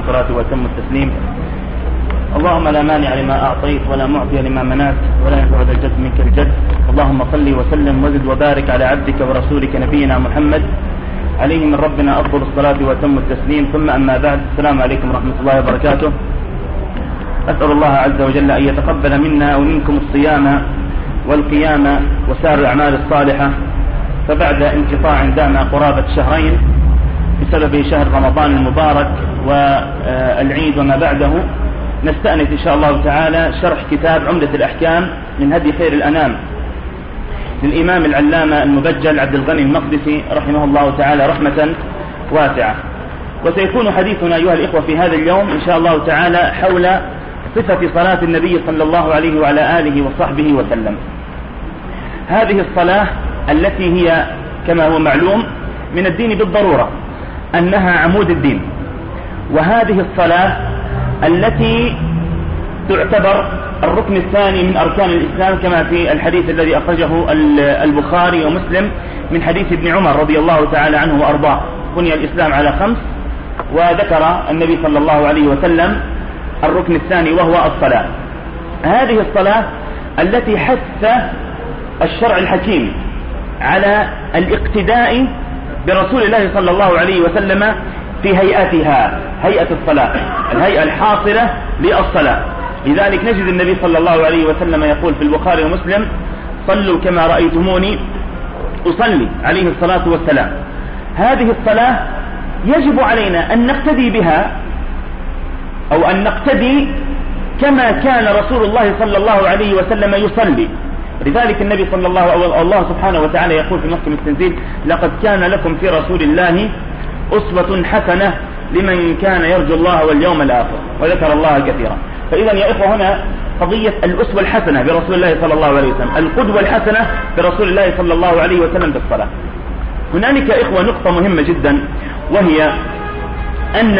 الصلاة وأتم التسليم. اللهم لا مانع لما أعطيت ولا معطي لما منعت ولا ينفع ذا الجد منك الجد. اللهم صل وسلم وزد وبارك على عبدك ورسولك نبينا محمد عليه من ربنا أفضل الصلاة وأتم التسليم. ثم أما بعد، السلام عليكم ورحمة الله وبركاته. أسأل الله عز وجل أن يتقبل منا ومنكم الصيام والقيام وسائر الأعمال الصالحة. فبعد انقطاع دام قرابة شهرين بسبب شهر رمضان المبارك والعيد وما بعده، نستأنف إن شاء الله تعالى شرح كتاب عمدة الأحكام من هدي خير الأنام للإمام العلامة المبجل عبد الغني المقدسي رحمه الله تعالى رحمة واسعة. وسيكون حديثنا أيها الإخوة في هذا اليوم إن شاء الله تعالى حول صفة صلاة النبي صلى الله عليه وعلى آله وصحبه وسلم. هذه الصلاة التي هي كما هو معلوم من الدين بالضرورة أنها عمود الدين، وهذه الصلاة التي تعتبر الركن الثاني من أركان الإسلام كما في الحديث الذي أخرجه البخاري ومسلم من حديث ابن عمر رضي الله تعالى عنه وأرضاه: بني الإسلام على 5، وذكر النبي صلى الله عليه وسلم الركن الثاني وهو الصلاة. هذه الصلاة التي حث الشرع الحكيم على الاقتداء برسول الله صلى الله عليه وسلم في هيئتها، هيئة الصلاة، الهيئة الحاصلة للصلاة. لذلك نجد النبي صلى الله عليه وسلم يقول في البخاري ومسلم: صلوا كما رأيتموني أصلي، عليه الصلاة والسلام. هذه الصلاة يجب علينا أن نقتدي بها أو أن نقتدي كما كان رسول الله صلى الله عليه وسلم يصلي. لذلك النبي صلى الله سبحانه وتعالى يقول في محكم التنزيل: لقد كان لكم في رسول الله أسوة حسنة لمن كان يرجو الله واليوم الآخر وذكر الله كثيرا. فإذا يا إخوة هنا قضية الأسوة الحسنة برسول الله صلى الله عليه وسلم، القدوة الحسنة برسول الله صلى الله عليه وسلم بالصلاة. هنالك يا إخوة نقطة مهمة جدا، وهي أن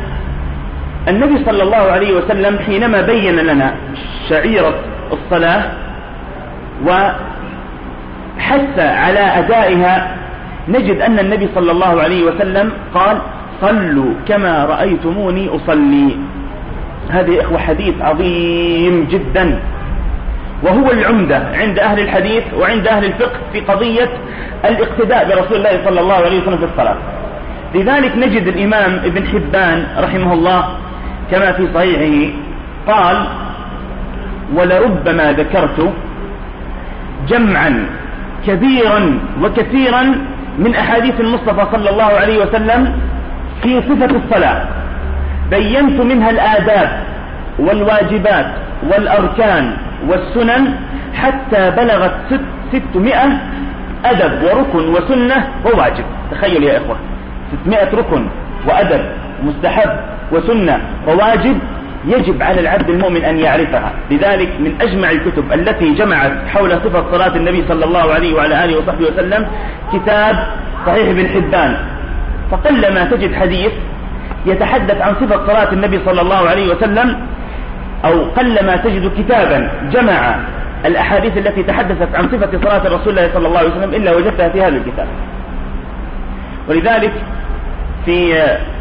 النبي صلى الله عليه وسلم حينما بين لنا شعيرة الصلاة وحث على أدائها، نجد أن النبي صلى الله عليه وسلم قال: صلوا كما رأيتموني أصلي. هذا يا إخوة حديث عظيم جدا، وهو العمدة عند أهل الحديث وعند أهل الفقه في قضية الاقتداء برسول الله صلى الله عليه وسلم في الصلاة. لذلك نجد الإمام ابن حبان رحمه الله كما في صحيحه قال: ولربما ذكرت جمعا كبيرا وكثيرا من أحاديث المصطفى صلى الله عليه وسلم في صفة الصلاة، بينت منها الآداب والواجبات والأركان والسنن حتى بلغت 600 أدب وركن وسنة وواجب. تخيل يا إخوة، 600 ركن وأدب مستحب وسنة وواجب يجب على العبد المؤمن أن يعرفها. لذلك من أجمع الكتب التي جمعت حول صفة صلاة النبي صلى الله عليه وعلى آله وصحبه وسلم كتاب صحيح ابن حبان. فقلما تجد حديث يتحدث عن صفة صلاة النبي صلى الله عليه وسلم، أو قلما تجد كتابا جمع الأحاديث التي تحدثت عن صفة صلاة رسول الله صلى الله عليه وسلم إلا وجدتها في هذا الكتاب. ولذلك في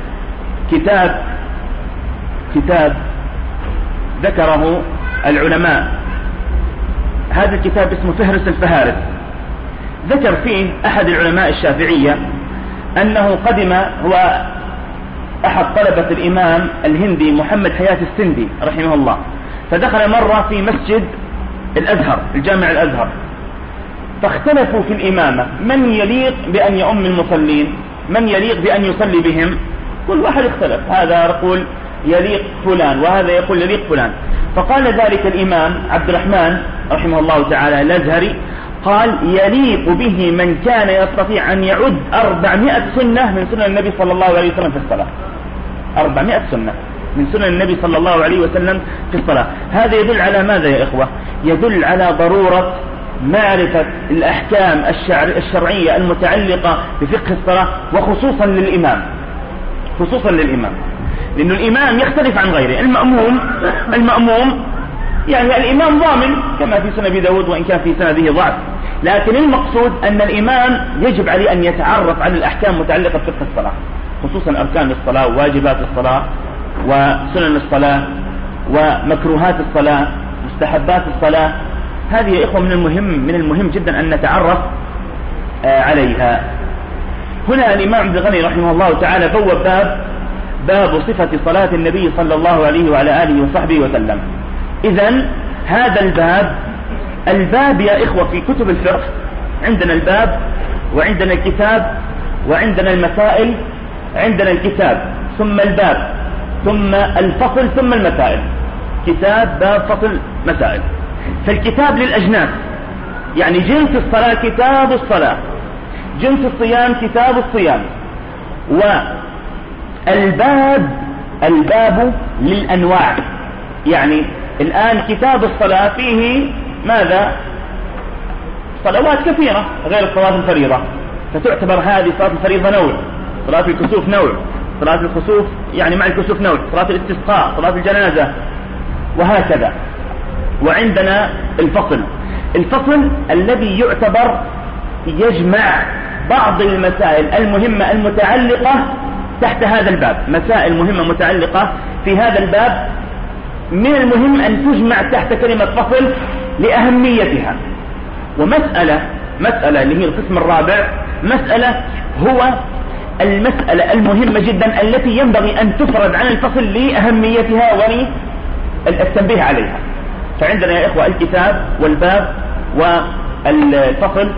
كتاب ذكره العلماء، هذا الكتاب اسمه فهرس الفهارس، ذكر فيه أحد العلماء الشافعية أنه قدم، هو أحد طلبة الإمام الهندي محمد حياة السندي رحمه الله، فدخل مرة في مسجد الأزهر، الجامع الأزهر، فاختلفوا في الإمامة، من يليق بأن يؤم المصلين، من يليق بأن يصلي بهم. كل واحد اختلف، هذا يقول يليق فلان وهذا يقول يليق فلان. فقال ذلك الإمام عبد الرحمن رحمه الله تعالى الأزهري، قال: يليق به من كان يستطيع أن يعد 400 سنة من سنن النبي صلى الله عليه وسلم في الصلاة. 400 سنة من سنن النبي صلى الله عليه وسلم في الصلاة. هذا يدل على ماذا يا إخوة؟ يدل على ضرورة معرفة الأحكام الشرعية المتعلقة بفقه الصلاة، وخصوصا للإمام، خصوصا للإمام، لأن الإمام يختلف عن غيره. المأموم يعني الإمام ضامن كما في سنن أبي داود وإن كان في سنده ضعف، لكن المقصود أن الإمام يجب عليه أن يتعرف على الأحكام المتعلقة بفقه الصلاة، خصوصا أركان الصلاة وواجبات الصلاة وسنن الصلاة ومكروهات الصلاة مستحبات الصلاة. هذه يا إخوة من المهم جدا أن نتعرف عليها. هنا الإمام ابن الغني رحمه الله تعالى بوب باب صفة صلاة النبي صلى الله عليه وعلى آله وصحبه وسلم. إذن هذا الباب يا إخوة في كتب الفقه عندنا الباب وعندنا الكتاب وعندنا المسائل، عندنا الكتاب ثم الباب ثم الفصل ثم المسائل، كتاب باب فصل مسائل. فالكتاب للأجناس، يعني جنس الصلاة كتاب الصلاة، جنس الصيام كتاب الصيام. والباب للأنواع، يعني الآن كتاب الصلاة فيه ماذا؟ صلوات كثيرة غير الصلاة الفريضة، فتعتبر هذه صلاة الفريضة نوع، صلاة الكسوف نوع، صلاة الكسوف يعني مع الكسوف نوع، صلاة الاستسقاء، صلاة الجنازة، وهكذا. وعندنا الفصل الذي يعتبر يجمع بعض المسائل المهمة المتعلقة تحت هذا الباب، مسائل مهمة متعلقة في هذا الباب من المهم أن تجمع تحت كلمة فصل لأهميتها. ومسألة اللي هي القسم الرابع، مسألة هو المسألة المهمة جدا التي ينبغي أن تفرد عن الفصل لأهميتها وللتنبيه عليها. فعندنا يا إخوة الكتاب والباب والفصل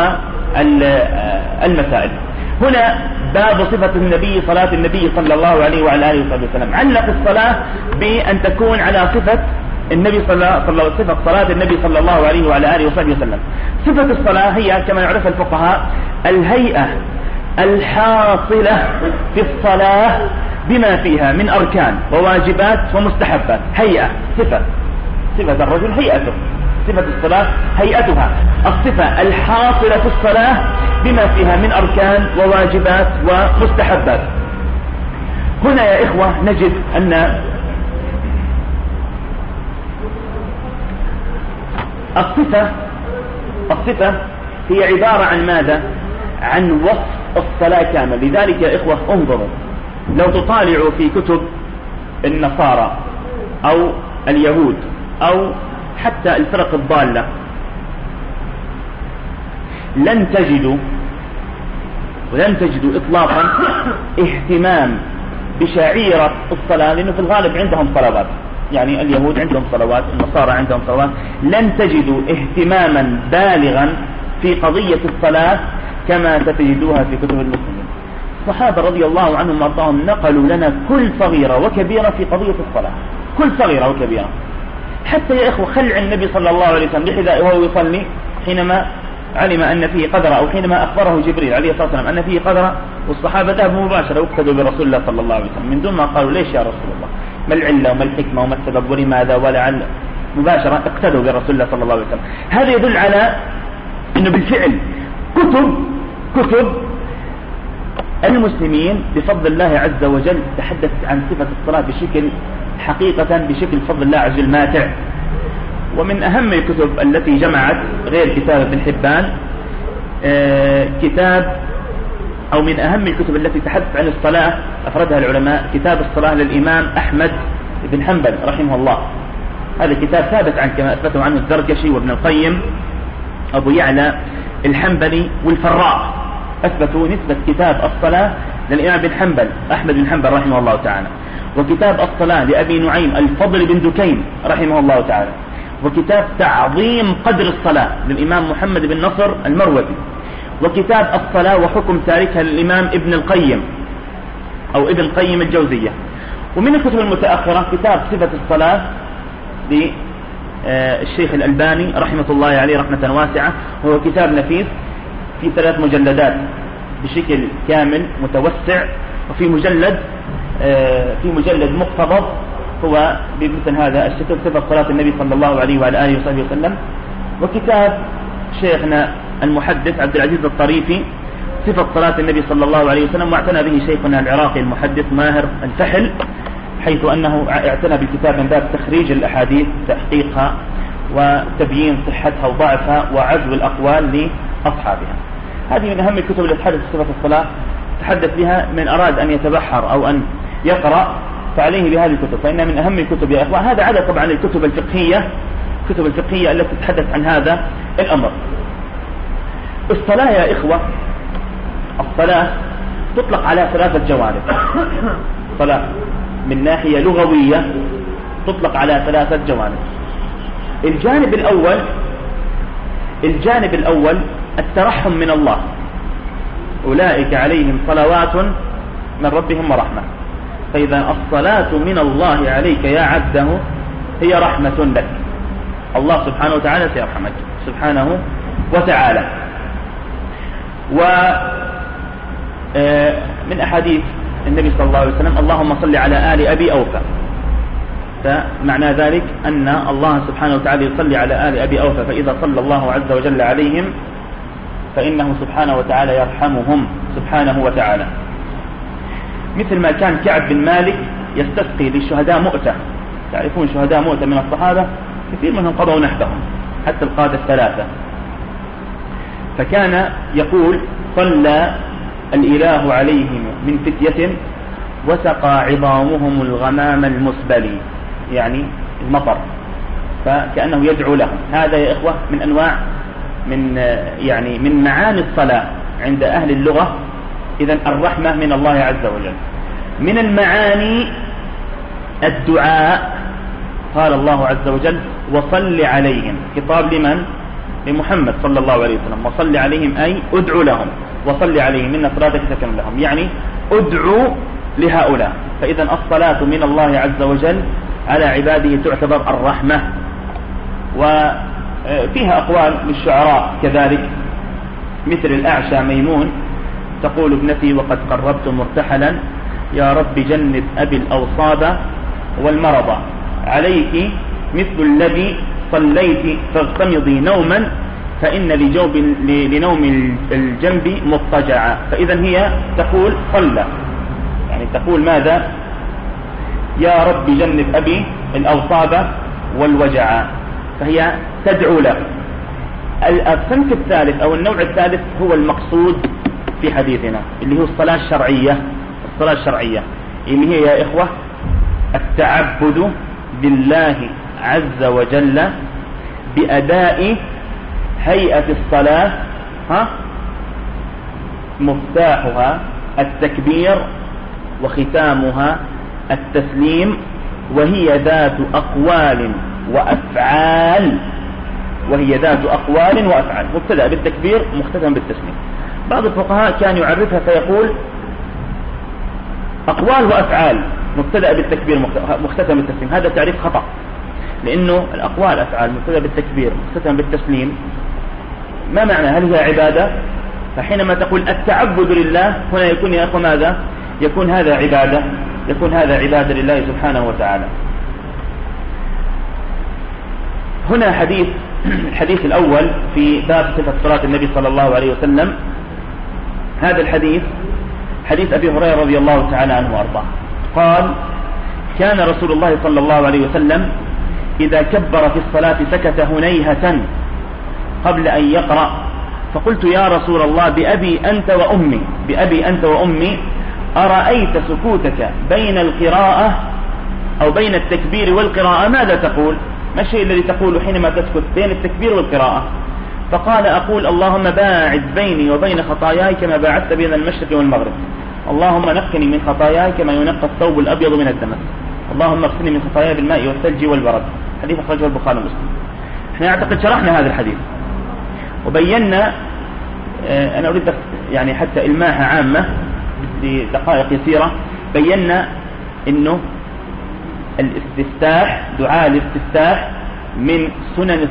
والمسائل. هنا باب صفة النبي، صلاة النبي صلى الله عليه وعلى آله وسلم. علق الصلاة بأن تكون على صفة النبي صفة صلاة النبي صلى الله عليه وعلى آله وسلم. صفة الصلاة هي كما يعرف الفقهاء الهيئة الحاصلة في الصلاة بما فيها من أركان وواجبات ومستحبات. هيئة صفة الرجل هيئته، صفة الصلاة هيئتها، الصفة الحاصلة في الصلاة بما فيها من أركان وواجبات ومستحبات. هنا يا إخوة نجد أن الصفة هي عبارة عن ماذا؟ عن وصف الصلاة كامل. لذلك يا إخوة انظروا، لو تطالعوا في كتب النصارى أو اليهود أو حتى الفرق الضالة لن تجدوا إطلاقا اهتمام بشعيرة الصلاة، لأنه في الغالب عندهم صلوات، يعني اليهود عندهم صلوات، النصارى عندهم صلوات. لن تجدوا اهتماما بالغا في قضية الصلاة كما ستجدوها في كتب المسلمين. الصحابة رضي الله عنهم وارضاهم نقلوا لنا كل صغيرة وكبيرة في قضية الصلاة، كل صغيرة وكبيرة. حتى يا إخوة خلع النبي صلى الله عليه وسلم لحذائه وهو يصلي حينما علم أن فيه قدرة، أو حينما أخبره جبريل عليه الصلاة والسلام أن فيه قدرة، والصحابة ذهبوا مباشرة واقتدوا برسول الله صلى الله عليه وسلم من دون ما قالوا ليش يا رسول الله، ما العلة وما الحكمة وما السبب ولماذا ولعل، مباشرة اقتدوا برسول الله صلى الله عليه وسلم. هذا يدل على أنه بالفعل كتب المسلمين بفضل الله عز وجل تحدث عن صفة الصلاة بشكل بفضل الله عز وجل ماتع. ومن أهم الكتب التي جمعت غير كتاب ابن حبان أو من أهم الكتب التي تحدث عن الصلاة أفردها العلماء كتاب الصلاة للإمام أحمد بن حنبل رحمه الله. هذا الكتاب ثابت عن كما أثبته عنه الزركشي وابن القيم أبو يعلى الحنبلي والفراء، أثبتوا نسبة كتاب الصلاة للإمام بن حنبل أحمد بن حنبل رحمه الله تعالى، وكتاب الصلاة لأبي نعيم الفضل بن دكين رحمه الله تعالى، وكتاب تعظيم قدر الصلاة للإمام محمد بن نصر المروزي، وكتاب الصلاة وحكم تاركها للإمام ابن القيم أو ابن القيم الجوزية. ومن الكتب المتأخرة كتاب صفة الصلاة للشيخ الألباني رحمة الله عليه رحمة واسعة، وهو كتاب نفيس في 3 مجلدات بشكل كامل متوسع، وفي مجلد مقتضب هو بمثل هذا الشكل صفة صلاة النبي صلى الله عليه وعلى آله وصحبه وسلم. وكتاب شيخنا المحدث عبد العزيز الطريفي صفة صلاة النبي صلى الله عليه وسلم، واعتنى به شيخنا العراقي المحدث ماهر الفحل، حيث أنه اعتنى بالكتاب من باب تخريج الأحاديث، تحقيقها وتبيين صحتها وضعفها وعزو الأقوال لأصحابها. هذه من أهم الكتب التي تحدث صفة الصلاة، تحدث بها من أراد أن يتبحر أو أن يقرأ فعليه بهذه الكتب، فإنها من أهم الكتب يا إخوة. هذا عدا طبعا الكتب الفقهية التي تتحدث عن هذا الأمر. الصلاة يا إخوة، الصلاة تطلق على 3 جوانب. صلاة من ناحية لغوية تطلق على 3 جوانب. الجانب الأول الترحم من الله، أولئك عليهم صلوات من ربهم ورحمة. فإذا الصلاة من الله عليك يا عبده هي رحمة لك، الله سبحانه وتعالى سيرحمك سبحانه وتعالى. ومن أحاديث النبي صلى الله عليه وسلم اللهم صل على آل أبي أوفى، فمعنى ذلك أن الله سبحانه وتعالى يصلي على آل أبي أوفى، فإذا صلى الله عز وجل عليهم فإنه سبحانه وتعالى يرحمهم سبحانه وتعالى. مثل ما كان كعب بن مالك يستسقي للشهداء مؤتة، تعرفون شهداء مؤتة من الصحابة كثير منهم قضوا نحبهم حتى القادة 3، فكان يقول صلى الإله عليهم من فتية وسقى عظامهم الغمام المسبلي، يعني المطر، فكأنه يدعو لهم. هذا يا إخوة من أنواع من معاني الصلاة عند أهل اللغة. إذن الرحمة من الله عز وجل. من المعاني الدعاء، قال الله عز وجل وصل عليهم، خطاب لمن؟ لمحمد صلى الله عليه وسلم. وصل عليهم أي ادعو لهم، وصل عليهم إن صلاتك سكن لهم، يعني ادعو لهؤلاء. فإذا الصلاة من الله عز وجل على عباده تعتبر الرحمة. وفيها أقوال للشعراء كذلك، مثل الأعشى ميمون تقول ابنتي وقد قربت مرتحلا يا رب جنب أبي الأوصاب والمرض، عليك مثل الذي صليت فاغتمضي نوما فإن لنوم الجنب مضطجعا. فإذا هي تقول صلى، يعني تقول ماذا؟ يا رب جنب أبي الأوصاب والوجع، فهي تدعو له. الصنف الثالث أو النوع الثالث هو المقصود في حديثنا، اللي هو الصلاة الشرعية. الصلاة الشرعية اللي هي يا إخوة التعبد بالله عز وجل بأداء هيئة الصلاة، مفتاحها التكبير وختامها التسليم، وهي ذات أقوال وأفعال. مبتدأ بالتكبير مختتم بالتسليم. بعض الفقهاء كان يعرفها فيقول أقوال وأفعال مبتدأ بالتكبير مختتم بالتسليم. هذا تعريف خطأ، لأنه الأقوال أفعال مبتدأ بالتكبير مختتم بالتسليم ما معنى؟ هل هي عبادة؟ فحينما تقول التعبد لله هنا يكون يا أخوة ماذا؟ يكون هذا عبادة، يكون هذا عبادة لله سبحانه وتعالى. هنا الحديث الأول في باب صفة صلاة النبي صلى الله عليه وسلم. هذا الحديث حديث أبي هريرة رضي الله تعالى عنه وأرضاه، قال كان رسول الله صلى الله عليه وسلم إذا كبر في الصلاة سكت هنيهة قبل أن يقرأ، فقلت يا رسول الله بأبي أنت وأمي أرأيت سكوتك بين القراءة أو بين التكبير والقراءة ماذا تقول؟ ما الشيء الذي تقول حينما تسكت بين التكبير والقراءة؟ فقال أقول اللهم باعد بيني وبين خطاياي كما باعدت بين المشرق والمغرب، اللهم نقني من خطاياي كما ينقى الثوب الأبيض من الدنس، اللهم اغسلني من خطاياي بالماء والثلج والبرد. حديث أخرجه البخاري ومسلم. احنا أعتقد شرحنا هذا الحديث وبينا، أنا أريد يعني حتى إلماحة عامة لدقائق يسيرة، بينا إنه الاستفتاح، دعاء الاستفتاح من سنن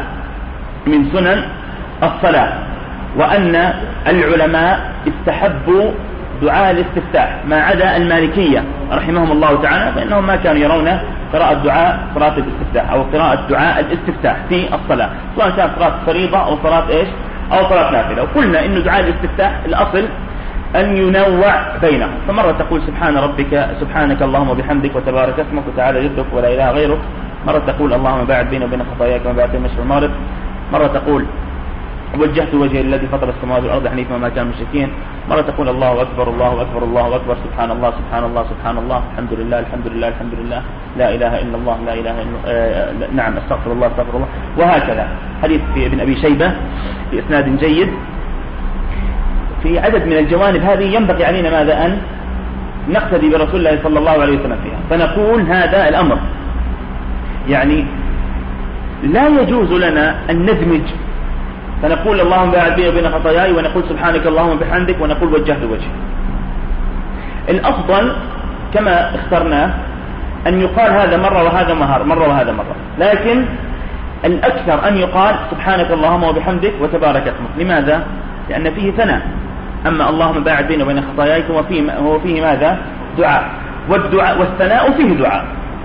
الصلاة، وأن العلماء استحبوا دعاء الاستفتاح ما عدا المالكية رحمهم الله تعالى، فإنهم ما كانوا يرون قراءة دعاء صلاة الاستفتاح أو قراءة دعاء الاستفتاح في الصلاة، سواء كانت صلاة فريضة أو صلاة أو صلاة نافلة. وقلنا إنه دعاء الاستفتاح الأصل أن ينوع بينهم، فمرة تقول سبحانك اللهم وبحمدك وتبارك اسمك وتعالى جدك ولا إله غيرك، مرة تقول اللهم باعد بيني وبين خطاياك كما باعدت بين المشرق والمغرب، مرة تقول وجهت وجهي الذي فطر السماوات والأرض حنيفا وما كان مشركين. مرة تقول الله أكبر الله أكبر الله أكبر، سبحان الله سبحان الله سبحان الله، الحمد لله الحمد لله الحمد لله، لا إله إلا الله لا إله إلا نعم استغفر الله استغفر الله، وهكذا. حديث في ابن أبي شيبة بإسناد جيد. في عدد من الجوانب هذه ينبغي علينا ماذا؟ أن نقتدي برسول الله صلى الله عليه وسلم فيها. فنقول هذا الأمر يعني لا يجوز لنا أن ندمج، فنقول اللهم باعد بيني وبين خطاياي، ونقول سبحانك اللهم بحمدك، ونقول وجهت وجهي. الأفضل كما اخترناه أن يقال هذا مرة وهذا مرة وهذا مرة، لكن الأكثر أن يقال سبحانك اللهم وبحمدك وتبارك اسمك. لماذا؟ لأن فيه ثناء. أما اللهم باعد بيني وبين خطاياي هو فيه ماذا؟ دعاء. والدعاء والثناء فيه دعاء.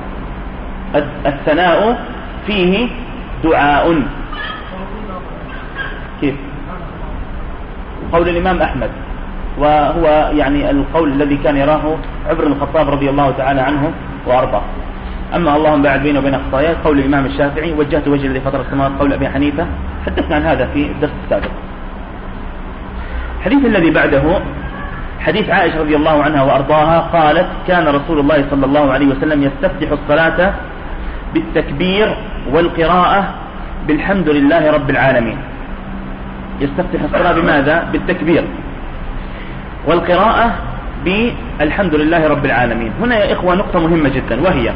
الثناء فيه دعاء. كيف؟ قول الإمام أحمد، وهو يعني القول الذي كان يراه عمر بن الخطاب رضي الله تعالى عنه وأرضاه. أما اللهم باعد بيني وبين خطاياي قول الإمام الشافعي، وجهت وجهي الذي فطر السماوات قول أبي حنيفة. حدثنا عن هذا في الدرس السابق. الحديث الذي بعده حديث عائشة رضي الله عنها وأرضاها قالت: كان رسول الله صلى الله عليه وسلم يستفتح الصلاة بالتكبير والقراءة بالحمد لله رب العالمين. يستفتح الصلاة بماذا؟ بالتكبير، والقراءة بالحمد لله رب العالمين. هنا يا إخوة نقطة مهمة جدا، وهي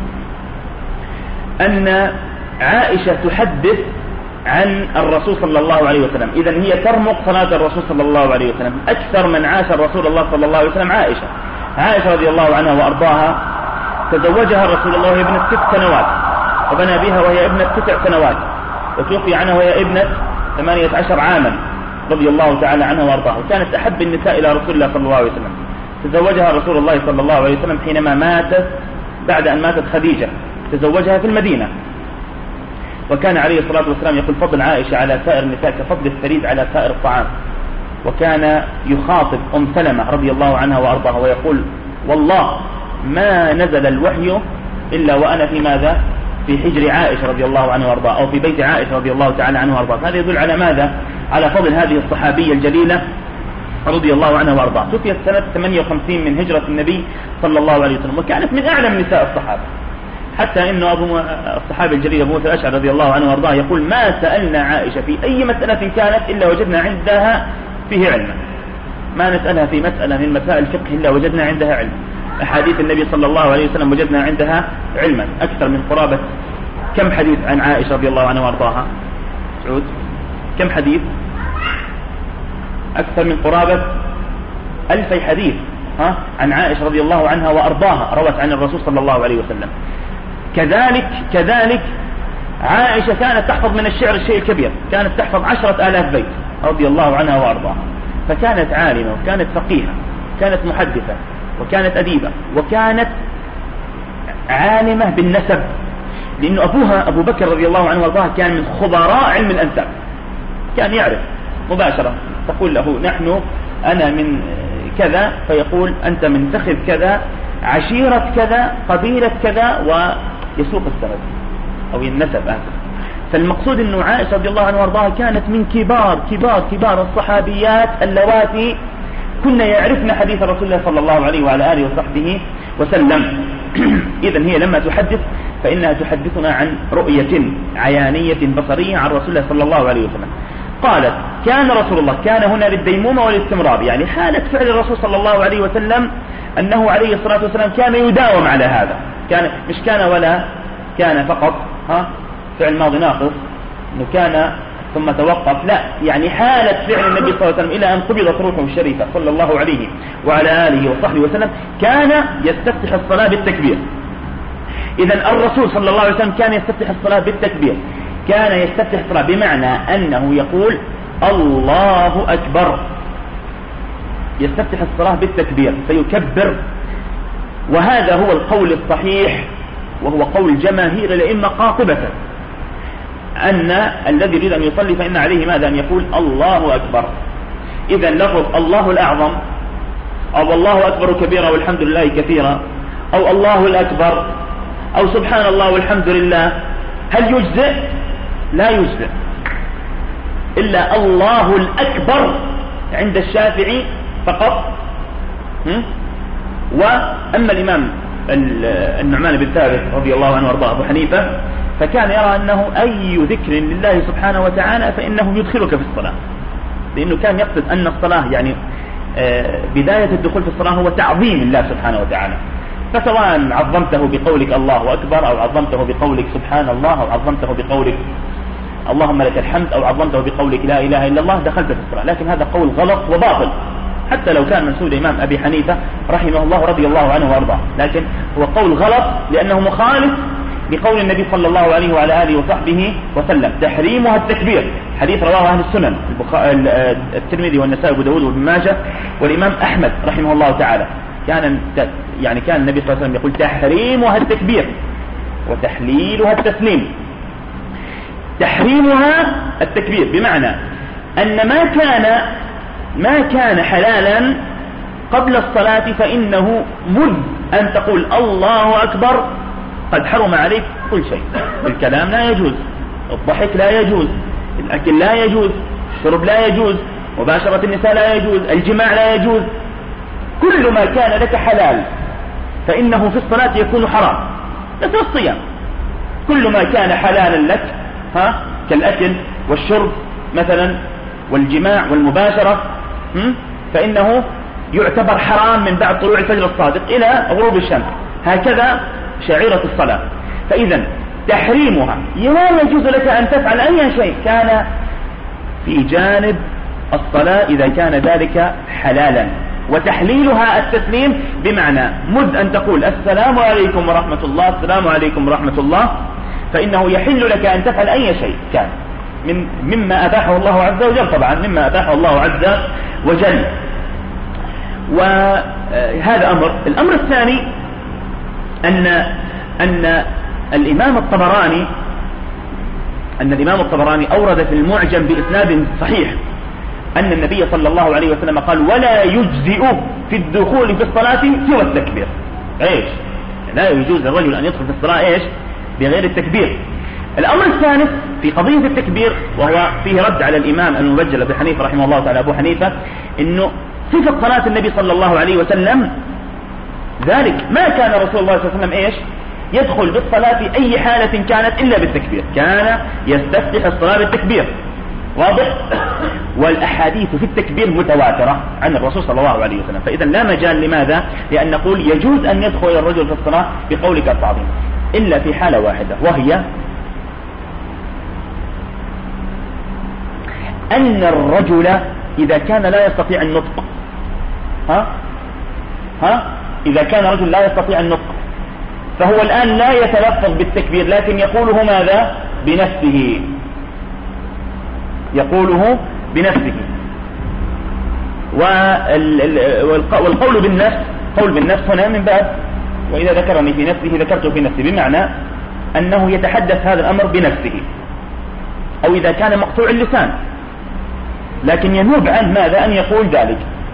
أن عائشة تحدث عن الرسول صلى الله عليه وسلم، إذن هي ترمق صلاة الرسول صلى الله عليه وسلم. أكثر من عاش الرسول الله صلى الله عليه وسلم عائشة رضي الله عنها وأرضاها. تزوجها رسول الله وهي ابنة 6 سنوات، وبنى بها وهي ابنة 9 سنوات، وتوفي عنها وهي ابنة 18 عاما رضي الله تعالى عنها وأرضاها. وكانت أحب النساء إلى رسول الله صلى الله عليه وسلم. تزوجها رسول الله صلى الله عليه وسلم حينما ماتت، بعد أن ماتت خديجة تزوجها في المدينة. وكان عليه الصلاة والسلام يقول: فضل عائشة على سائر النساء كفضل الثريد على سائر الطعام. وكان يخاطب سلمة رضي الله عنها وأرضاها ويقول: والله ما نزل الوحي إلا وأنا في ماذا؟ في حجر عائشة رضي الله عنها وأرضاها، أو في بيت عائشة رضي الله تعالى عنها وأرضاها. هذا يدل على ماذا؟ على فضل هذه الصحابية الجليلة رضي الله عنها وأرضاها. توفيت سنة 58 من هجرة النبي صلى الله عليه وسلم، وكانت من أعلم نساء الصحابة. حتى إنه الصحابي الجليل أبو موسى الأشعري رضي الله عنه وأرضاه يقول: ما سألنا عائشة في أي مسألة كانت إلا وجدنا عندها فيه علما. ما نسألها في مسألة من مسائل الفقه إلا وجدنا عندها علم. أحاديث النبي صلى الله عليه وسلم وجدنا عندها علما. أكثر من قرابة كم حديث عن عائشة رضي الله عنها وأرضاها؟ سعود، كم حديث؟ أكثر من قرابة 1000 حديث عن عائشة رضي الله عنها وأرضاها روت عن الرسول صلى الله عليه وسلم. كذلك عائشة كانت تحفظ من الشعر الشيء الكبير، كانت تحفظ 10,000 بيت رضي الله عنها وأرضاها. فكانت عالمة، وكانت فقيهة، كانت محدثة، وكانت أديبة، وكانت عالمة بالنسب، لأن أبوها أبو بكر رضي الله عنه وأرضاه كان من خبراء علم الأنساب، كان يعرف مباشرة. تقول له: أنا من كذا، فيقول: أنت من فخذ كذا، عشيرة كذا، قبيلة كذا، ويسوق السند أو النسب. فالمقصود أنه عائشة رضي الله عنها وأرضاها كانت من كبار الصحابيات اللواتي كنا يعرفن حديث رسول الله صلى الله عليه وعلى آله وصحبه وسلم. إذن هي لما تحدث فإنها تحدثنا عن رؤية عيانية بصرية عن رسول الله صلى الله عليه وسلم. قالت: كان رسول الله، كان هنا للديمومة والاستمرار، يعني حالة فعل الرسول صلى الله عليه وسلم أنه عليه الصلاة والسلام كان يداوم على هذا. كان مش كان ولا كان فقط فعل ماضي ناقص إنه كان ثم توقف، لا، يعني حالة فعل النبي صلى الله عليه وسلم إلى أن قبضت روحه الشريفة صلى الله عليه وعلى آله وصحبه وسلم كان يستفتح الصلاة بالتكبير. إذن الرسول صلى الله عليه وسلم كان يستفتح الصلاة بالتكبير، كان يستفتح الصلاة بمعنى أنه يقول: الله أكبر، يستفتح الصلاة بالتكبير فيكبر. وهذا هو القول الصحيح، وهو قول جماهير الأئمة قاطبة، أن الذي يريد أن يصلي فإن عليه ماذا؟ أن يقول: الله أكبر. إذن لفظ الله الأعظم، أو الله أكبر كبيرا والحمد لله كثيرا، أو الله الأكبر، أو سبحان الله والحمد لله، هل يجزئ؟ لا يجزئ. إلا الله الأكبر عند الشافعي فقط. وأما الإمام النعمان بن ثابت رضي الله عنه وارضاه أبو حنيفة فكان يرى أنه أي ذكر لله سبحانه وتعالى فإنه يدخلك في الصلاة، لأنه كان يقصد أن الصلاة يعني بداية الدخول في الصلاة هو تعظيم الله سبحانه وتعالى، فسواء عظمته بقولك الله أكبر أو عظمته بقولك سبحان الله أو عظمته بقولك اللهم لك الحمد أو عظمته بقولك لا إله إلا الله دخلت في الصلاة. لكن هذا قول غلط وباطل حتى لو كان منسوب الإمام أبي حنيفة رحمه الله رضي الله عنه وارضاه، لكن هو قول غلط لأنه مخالف بقول النبي صلى الله عليه وعلى آله وصحبه وسلم تحريمها التكبير، حديث رواه أهل السنن الترمذي والنسائي وابو داود وابن ماجه والإمام أحمد رحمه الله تعالى. كان النبي صلى الله عليه وسلم يقول تحريمها التكبير وتحليلها التسليم. تحريمها التكبير بمعنى أن ما كان حلالا قبل الصلاة فإنه مذ أن تقول الله أكبر قد حرم عليك كل شيء. الكلام لا يجوز، الضحك لا يجوز، الأكل لا يجوز، الشرب لا يجوز، مباشرة النساء لا يجوز، الجماع لا يجوز. كل ما كان لك حلال فإنه في الصلاة يكون حرام، مثل الصيام. كل ما كان حلالا لك كالأكل والشرب مثلا والجماع والمباشرة فإنه يعتبر حرام من بعد طلوع الفجر الصادق إلى غروب الشمس. هكذا شعيرة الصلاة. فإذا تحريمها لا يجوز لك أن تفعل أي شيء كان في جانب الصلاة إذا كان ذلك حلالا. وتحليلها التسليم بمعنى مذ أن تقول السلام عليكم ورحمة الله السلام عليكم ورحمة الله فإنه يحل لك أن تفعل أي شيء كان مما أباحه الله عز وجل، طبعا مما أباحه الله عز وجل. وهذا أمر. الأمر الثاني أن الإمام الطبراني أورد في المعجم بإسناد صحيح أن النبي صلى الله عليه وسلم قال ولا يجزئ في الدخول في الصلاة سوى التكبير. لا يجوز للرجل أن يدخل في الصلاة بغير التكبير. الأمر الثالث في قضية التكبير وهو فيه رد على الإمام المبجل أبي حنيفة رحمه الله تعالى أبو حنيفة إنه صفة صلاة النبي صلى الله عليه وسلم ذلك ما كان رسول الله صلى الله عليه وسلم يدخل بالصلاة في أي حالة كانت إلا بالتكبير، كان يستفتح الصلاة بالتكبير. واضح؟ والأحاديث في التكبير متواترة عن الرسول صلى الله عليه وسلم. فإذا لا مجال لماذا؟ لأن نقول يجوز أن يدخل الرجل في الصلاة بقولك التعظيم إلا في حالة واحدة، وهي أن الرجل إذا كان لا يستطيع النطق إذا كان رجل لا يستطيع النطق فهو الآن لا يتلفظ بالتكبير لكن يقوله ماذا؟ يقوله بنفسه. والقول بالنفس قول بالنفس هنا من باب وإذا ذكرني في نفسه ذكرته في نفسي، بمعنى أنه يتحدث هذا الأمر بنفسه، أو إذا كان مقطوع اللسان لكن ينوب عن ماذا؟ أن يقول ذلك.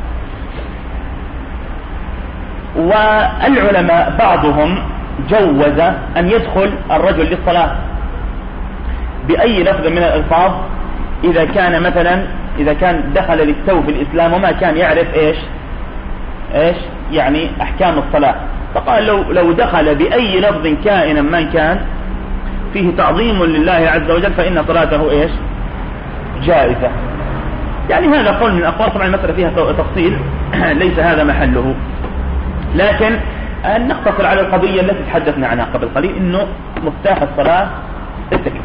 والعلماء بعضهم جوز أن يدخل الرجل للصلاة بأي لفظ من الألفاظ إذا كان مثلا دخل للتو في الإسلام وما كان يعرف إيش يعني أحكام الصلاة، فقال لو دخل بأي لفظ كائنا ما كان فيه تعظيم لله عز وجل فإن صلاته جائزة. يعني هذا قول من الأقوال، طبعا المسألة فيها تفصيل ليس هذا محله، لكن أن نقتصر على القضية التي تحدثنا عنها قبل قليل، إنه مفتاح الصلاة التكبير.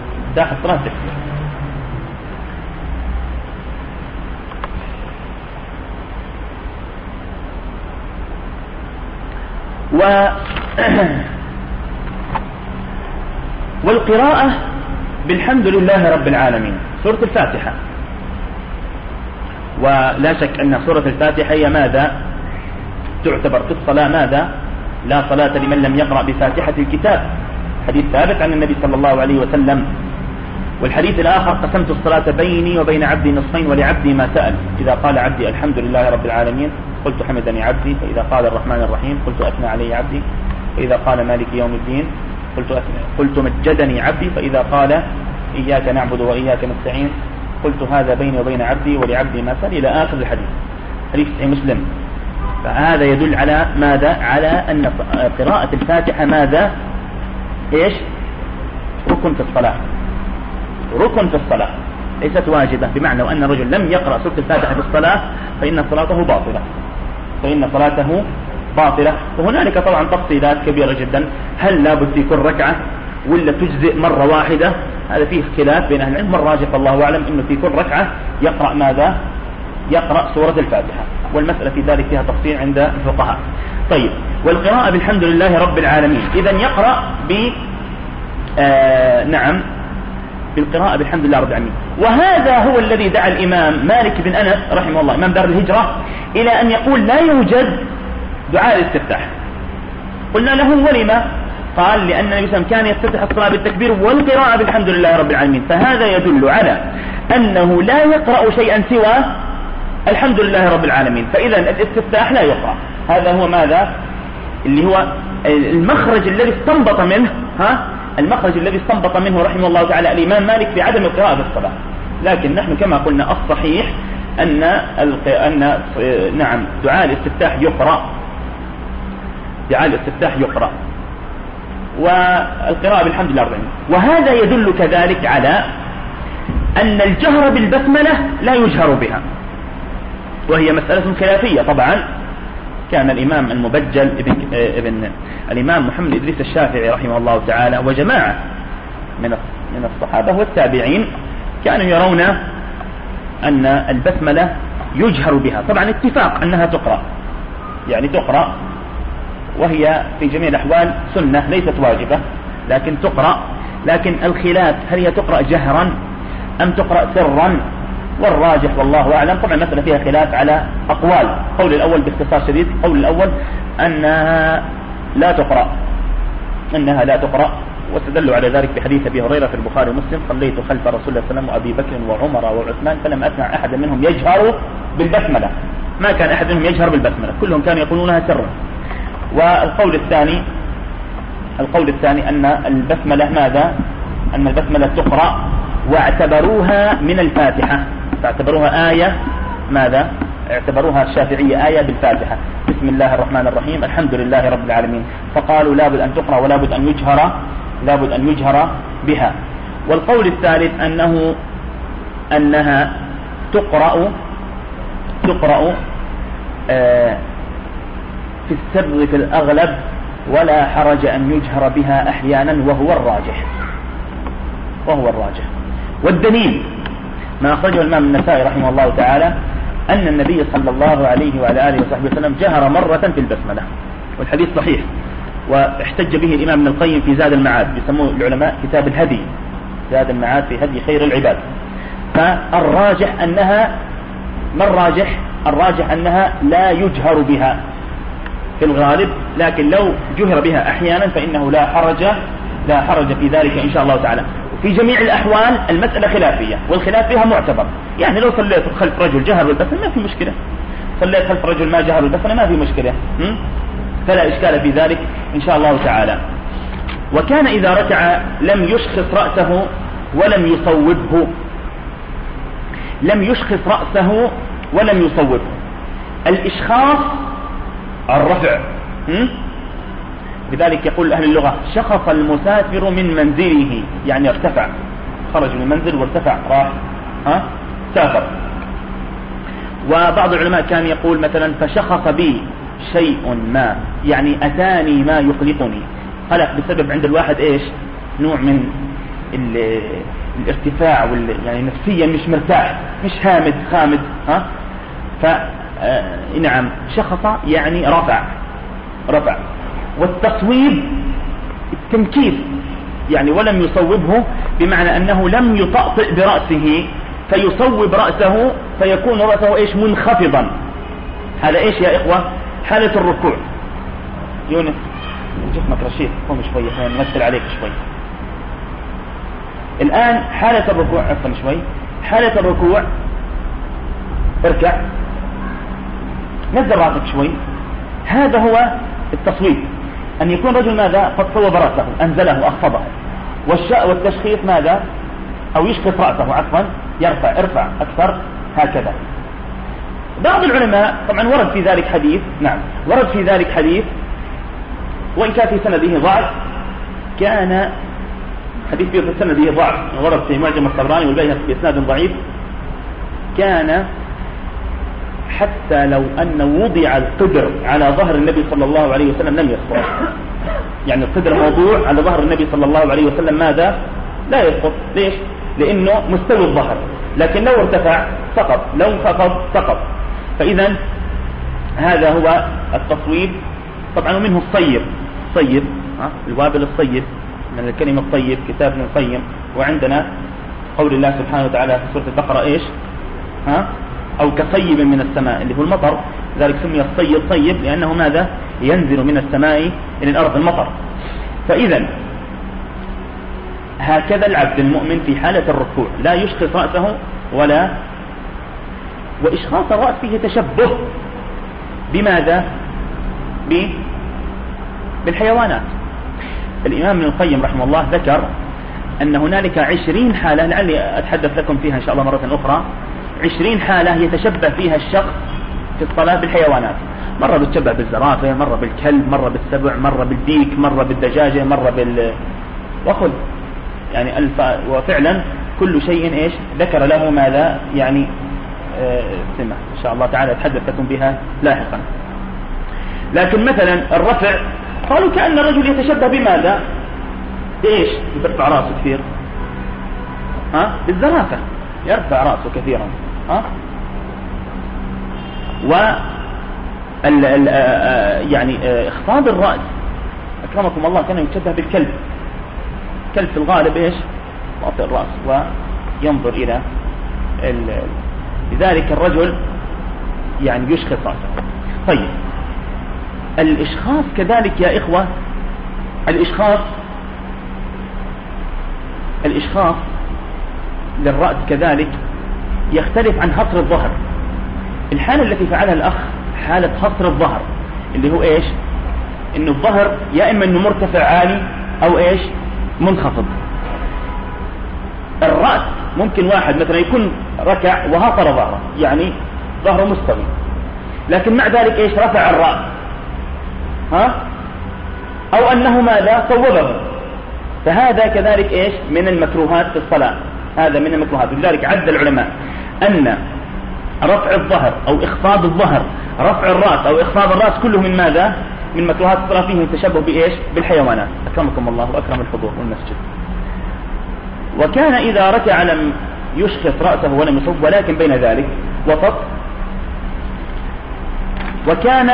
والقراءة بالحمد لله رب العالمين سورة الفاتحة. ولا شك أن سورة الفاتحة هي ماذا؟ تعتبر في الصلاة ماذا؟ لا صلاة لمن لم يقرأ بفاتحة الكتاب، حديث ثابت عن النبي صلى الله عليه وسلم. والحديث الآخر قسمت الصلاة بيني وبين عبدي نصفين ولعبدي ما سأل، إذا قال عبدي الحمد لله رب العالمين قلت حمدني عبدي، فإذا قال الرحمن الرحيم قلت أثنى علي عبدي، فإذا قال مالك يوم الدين قلت مجدني عبدي، فإذا قال إياك نعبد وإياك نستعين قلت هذا بيني وبين عبدي ولعبدي ما سأل إلى آخر الحديث، حديث صحيح مسلم. فهذا يدل على ماذا؟ على أن قراءة الفاتحة ماذا؟ إيش؟ ركن في الصلاة، ركن في الصلاة، ليست واجبة. بمعنى أن الرجل لم يقرأ سورة الفاتحة في الصلاة فإن صلاته باطلة، فإن صلاته باطلة. وهنالك طبعا تفصيلات كبيرة جدا، هل لابد في كل ركعة ولا تجزئ مرة واحدة؟ هذا فيه خلاف بين أهل العلم. والراجح والله أعلم أنه في كل ركعة يقرأ ماذا؟ يقرأ سورة الفاتحة، والمسألة في ذلك فيها تفصيل عند الفقهاء. طيب، والقراءة بالحمد لله رب العالمين، إذن يقرأ نعم بالقراءة بالحمد لله رب العالمين. وهذا هو الذي دعا الإمام مالك بن أنس رحمه الله إمام دار الهجرة إلى أن يقول لا يوجد دعاء الاستفتاح. قلنا له ولما؟ قال لأن النبي صلى الله عليه وسلم كان يفتتح الصلاة بالتكبير والقراءة بالحمد لله رب العالمين، فهذا يدل على أنه لا يقرأ شيئا سوى الحمد لله رب العالمين. فإذا الاستفتاح لا يقرأ. هذا هو ماذا؟ اللي هو المخرج الذي استنبط منه المخرج الذي استنبط منه رحمه الله تعالى الإمام مالك في عدم القراءة بالصلاة. لكن نحن كما قلنا الصحيح أن نعم دعاء الاستفتاح يقرأ، دعاء الاستفتاح يقرأ، والقراءة بالحمد لله رب العالمين. وهذا يدل كذلك على أن الجهر بالبسملة لا يجهر بها، وهي مسألة خلافية. طبعا كان الإمام المبجل ابن الإمام محمد إدريس الشافعي رحمه الله تعالى وجماعة من الصحابة والتابعين كانوا يرون أن البسملة يجهر بها، طبعا اتفاق أنها تقرأ، يعني تقرأ، وهي في جميع الأحوال سنة ليست واجبة، لكن تقرأ. لكن الخلاف هل هي تقرأ جهرا أم تقرأ سرا؟ والراجح والله أعلم، طبعا المسألة فيها خلاف على أقوال. قول الأول باختصار شديد، قول الأول أنها لا تقرأ، أنها لا تقرأ، واستدلوا على ذلك بحديث أبي هريرة في البخاري ومسلم: صليت خلف رسول الله صلى الله عليه وسلم وأبي بكر وعمر وعثمان فلم أسمع أحد منهم يجهر بالبسملة، ما كان أحد منهم يجهر بالبسملة، كلهم كانوا يقولونها سرا. والقول الثاني أن البسملة ماذا؟ أن البسملة تقرأ، واعتبروها من الفاتحة، فاعتبروها آية ماذا؟ اعتبروها الشافعية آية بالفاتحة، بسم الله الرحمن الرحيم الحمد لله رب العالمين، فقالوا لابد أن تقرأ ولابد أن يجهر بها. والقول الثالث أنها تقرأ في السر في الأغلب، ولا حرج أن يجهر بها أحيانا، وهو الراجح. والدليل ما أخرجه الإمام النسائي رحمه الله تعالى أن النبي صلى الله عليه وعلى آله وصحبه وسلم جهر مرة في البسملة، والحديث صحيح، واحتج به الإمام ابن القيم في زاد المعاد، بيسموه العلماء كتاب الهدي، زاد المعاد في هدي خير العباد. فالراجح أنها الراجح أنها لا يجهر بها في الغالب، لكن لو جهر بها أحيانا فإنه لا حرج في ذلك إن شاء الله تعالى. في جميع الأحوال المسألة خلافية، والخلاف فيها معتبر. يعني لو صليت خلف رجل جهر بالبسملة ما في مشكلة، صليت خلف رجل ما جهر بالبسملة ما في مشكلة، فلا إشكال في ذلك إن شاء الله تعالى. وكان إذا ركع لم يشخص رأسه ولم يصوبه. الإشخاص الرفع، لذلك يقول أهل اللغة: شخص المسافر من منزله، يعني ارتفع، خرج من المنزل وارتفع، راح سافر. وبعض العلماء كان يقول مثلا: فشخص بي شيء ما، يعني أتاني ما يقلقني، قلق بسبب عند الواحد إيش؟ نوع من الارتفاع، يعني نفسيا مش مرتاح، مش خامد. نعم، شخص يعني رفع. والتصويب التنكيس، يعني ولم يصوبه بمعنى أنه لم يطأطئ برأسه فيصوب رأسه فيكون رأسه إيش؟ منخفضا. هذا إيش يا إخوة؟ حالة الركوع. يونس جسمك رشيد، قوم شوية نمثل عليك شوي. الآن حالة الركوع، عفوا شوي، حالة الركوع اركع، نزل رأسك شوي. هذا هو التصويب، أن يكون رجل ماذا؟ قد صوب رأسه، أنزله، أخفضه. والتشخيص ماذا؟ أو يشخص رأسه، عفوا، ارفع أكثر هكذا. بعض العلماء طبعا ورد في ذلك حديث، نعم ورد في ذلك حديث وإن كان في سنده ضعف، كان حديث في سنده ضعف ورد في معجم الطبراني والبيهقي بإسناد ضعيف، كان حتى لو أن وضع القدر على ظهر النبي صلى الله عليه وسلم لم يسقط. يعني القدر موضوع على ظهر النبي صلى الله عليه وسلم ماذا؟ لا يسقط. ليش؟ لأنه مستوي الظهر، لكن لو ارتفع سقط، لو انخفض سقط. فإذا هذا هو التصويب. طبعا ومنه الصيب، الوابل الصيب من الكلمة الطيب، كتاب ابن القيم. وعندنا قول الله سبحانه وتعالى في سورة البقرة إيش؟ أو كصيب من السماء، اللي هو المطر، ذلك سمي الصيب طيب لأنه ماذا؟ ينزل من السماء إلى الأرض المطر. فإذا هكذا العبد المؤمن في حالة الركوع لا يشخص رأسه وإشخاص الرأس فيه تشبه بماذا؟ بالحيوانات. الإمام ابن القيم رحمه الله ذكر أن هنالك 20 حالة، لعلي أتحدث لكم فيها إن شاء الله مرة أخرى، 20 حالة يتشبه فيها الشخص في الصلاة بالحيوانات. مرة بتشبه بالزرافة، مرة بالكلب، مرة بالسبع، مرة بالديك، مرة بالدجاجة، مرة وخذ يعني وفعلا كل شيء إيش ذكر له ماذا يعني سمة إن شاء الله تعالى أتحدث لكم بها لاحقا. لكن مثلا الرفع قالوا كأن الرجل يتشبه بماذا؟ بإيش؟ يرفع رأسه كثير، بالزرافة يرفع رأسه كثيرا، يعني اخفاض الرأس أكرمكم الله كان يتشبه بالكلب. كلب في الغالب إيش؟ واطئ الرأس وينظر إلى لذلك الرجل يعني يشخص رأسه. طيب الإشخاص كذلك يا إخوة، الإشخاص للرأس كذلك يختلف عن حصر الظهر. الحالة التي فعلها الأخ حالة حصر الظهر، اللي هو إيش؟ إنه الظهر يا إما إنه مرتفع عالي أو إيش؟ منخفض. الرأس ممكن واحد مثلا يكون ركع وهاطر ظهره، يعني ظهره مستوي، لكن مع ذلك إيش؟ رفع الرأس، أو أنه ماذا؟ صوبه. فهذا كذلك إيش؟ من المكروهات في الصلاة، هذا من المكروهات. لذلك عد العلماء أن رفع الظهر أو إخفاض الظهر، رفع الرأس أو إخفاض الرأس، كله من ماذا؟ من مكروهات الصلاة، فيه التشبه بإيش؟ بالحيوانات. أكرمكم الله وأكرم الحضور والمسجد. وكان إذا ركع لم يشخص رأسه ولم يصب، ولكن بين ذلك وسط. وكان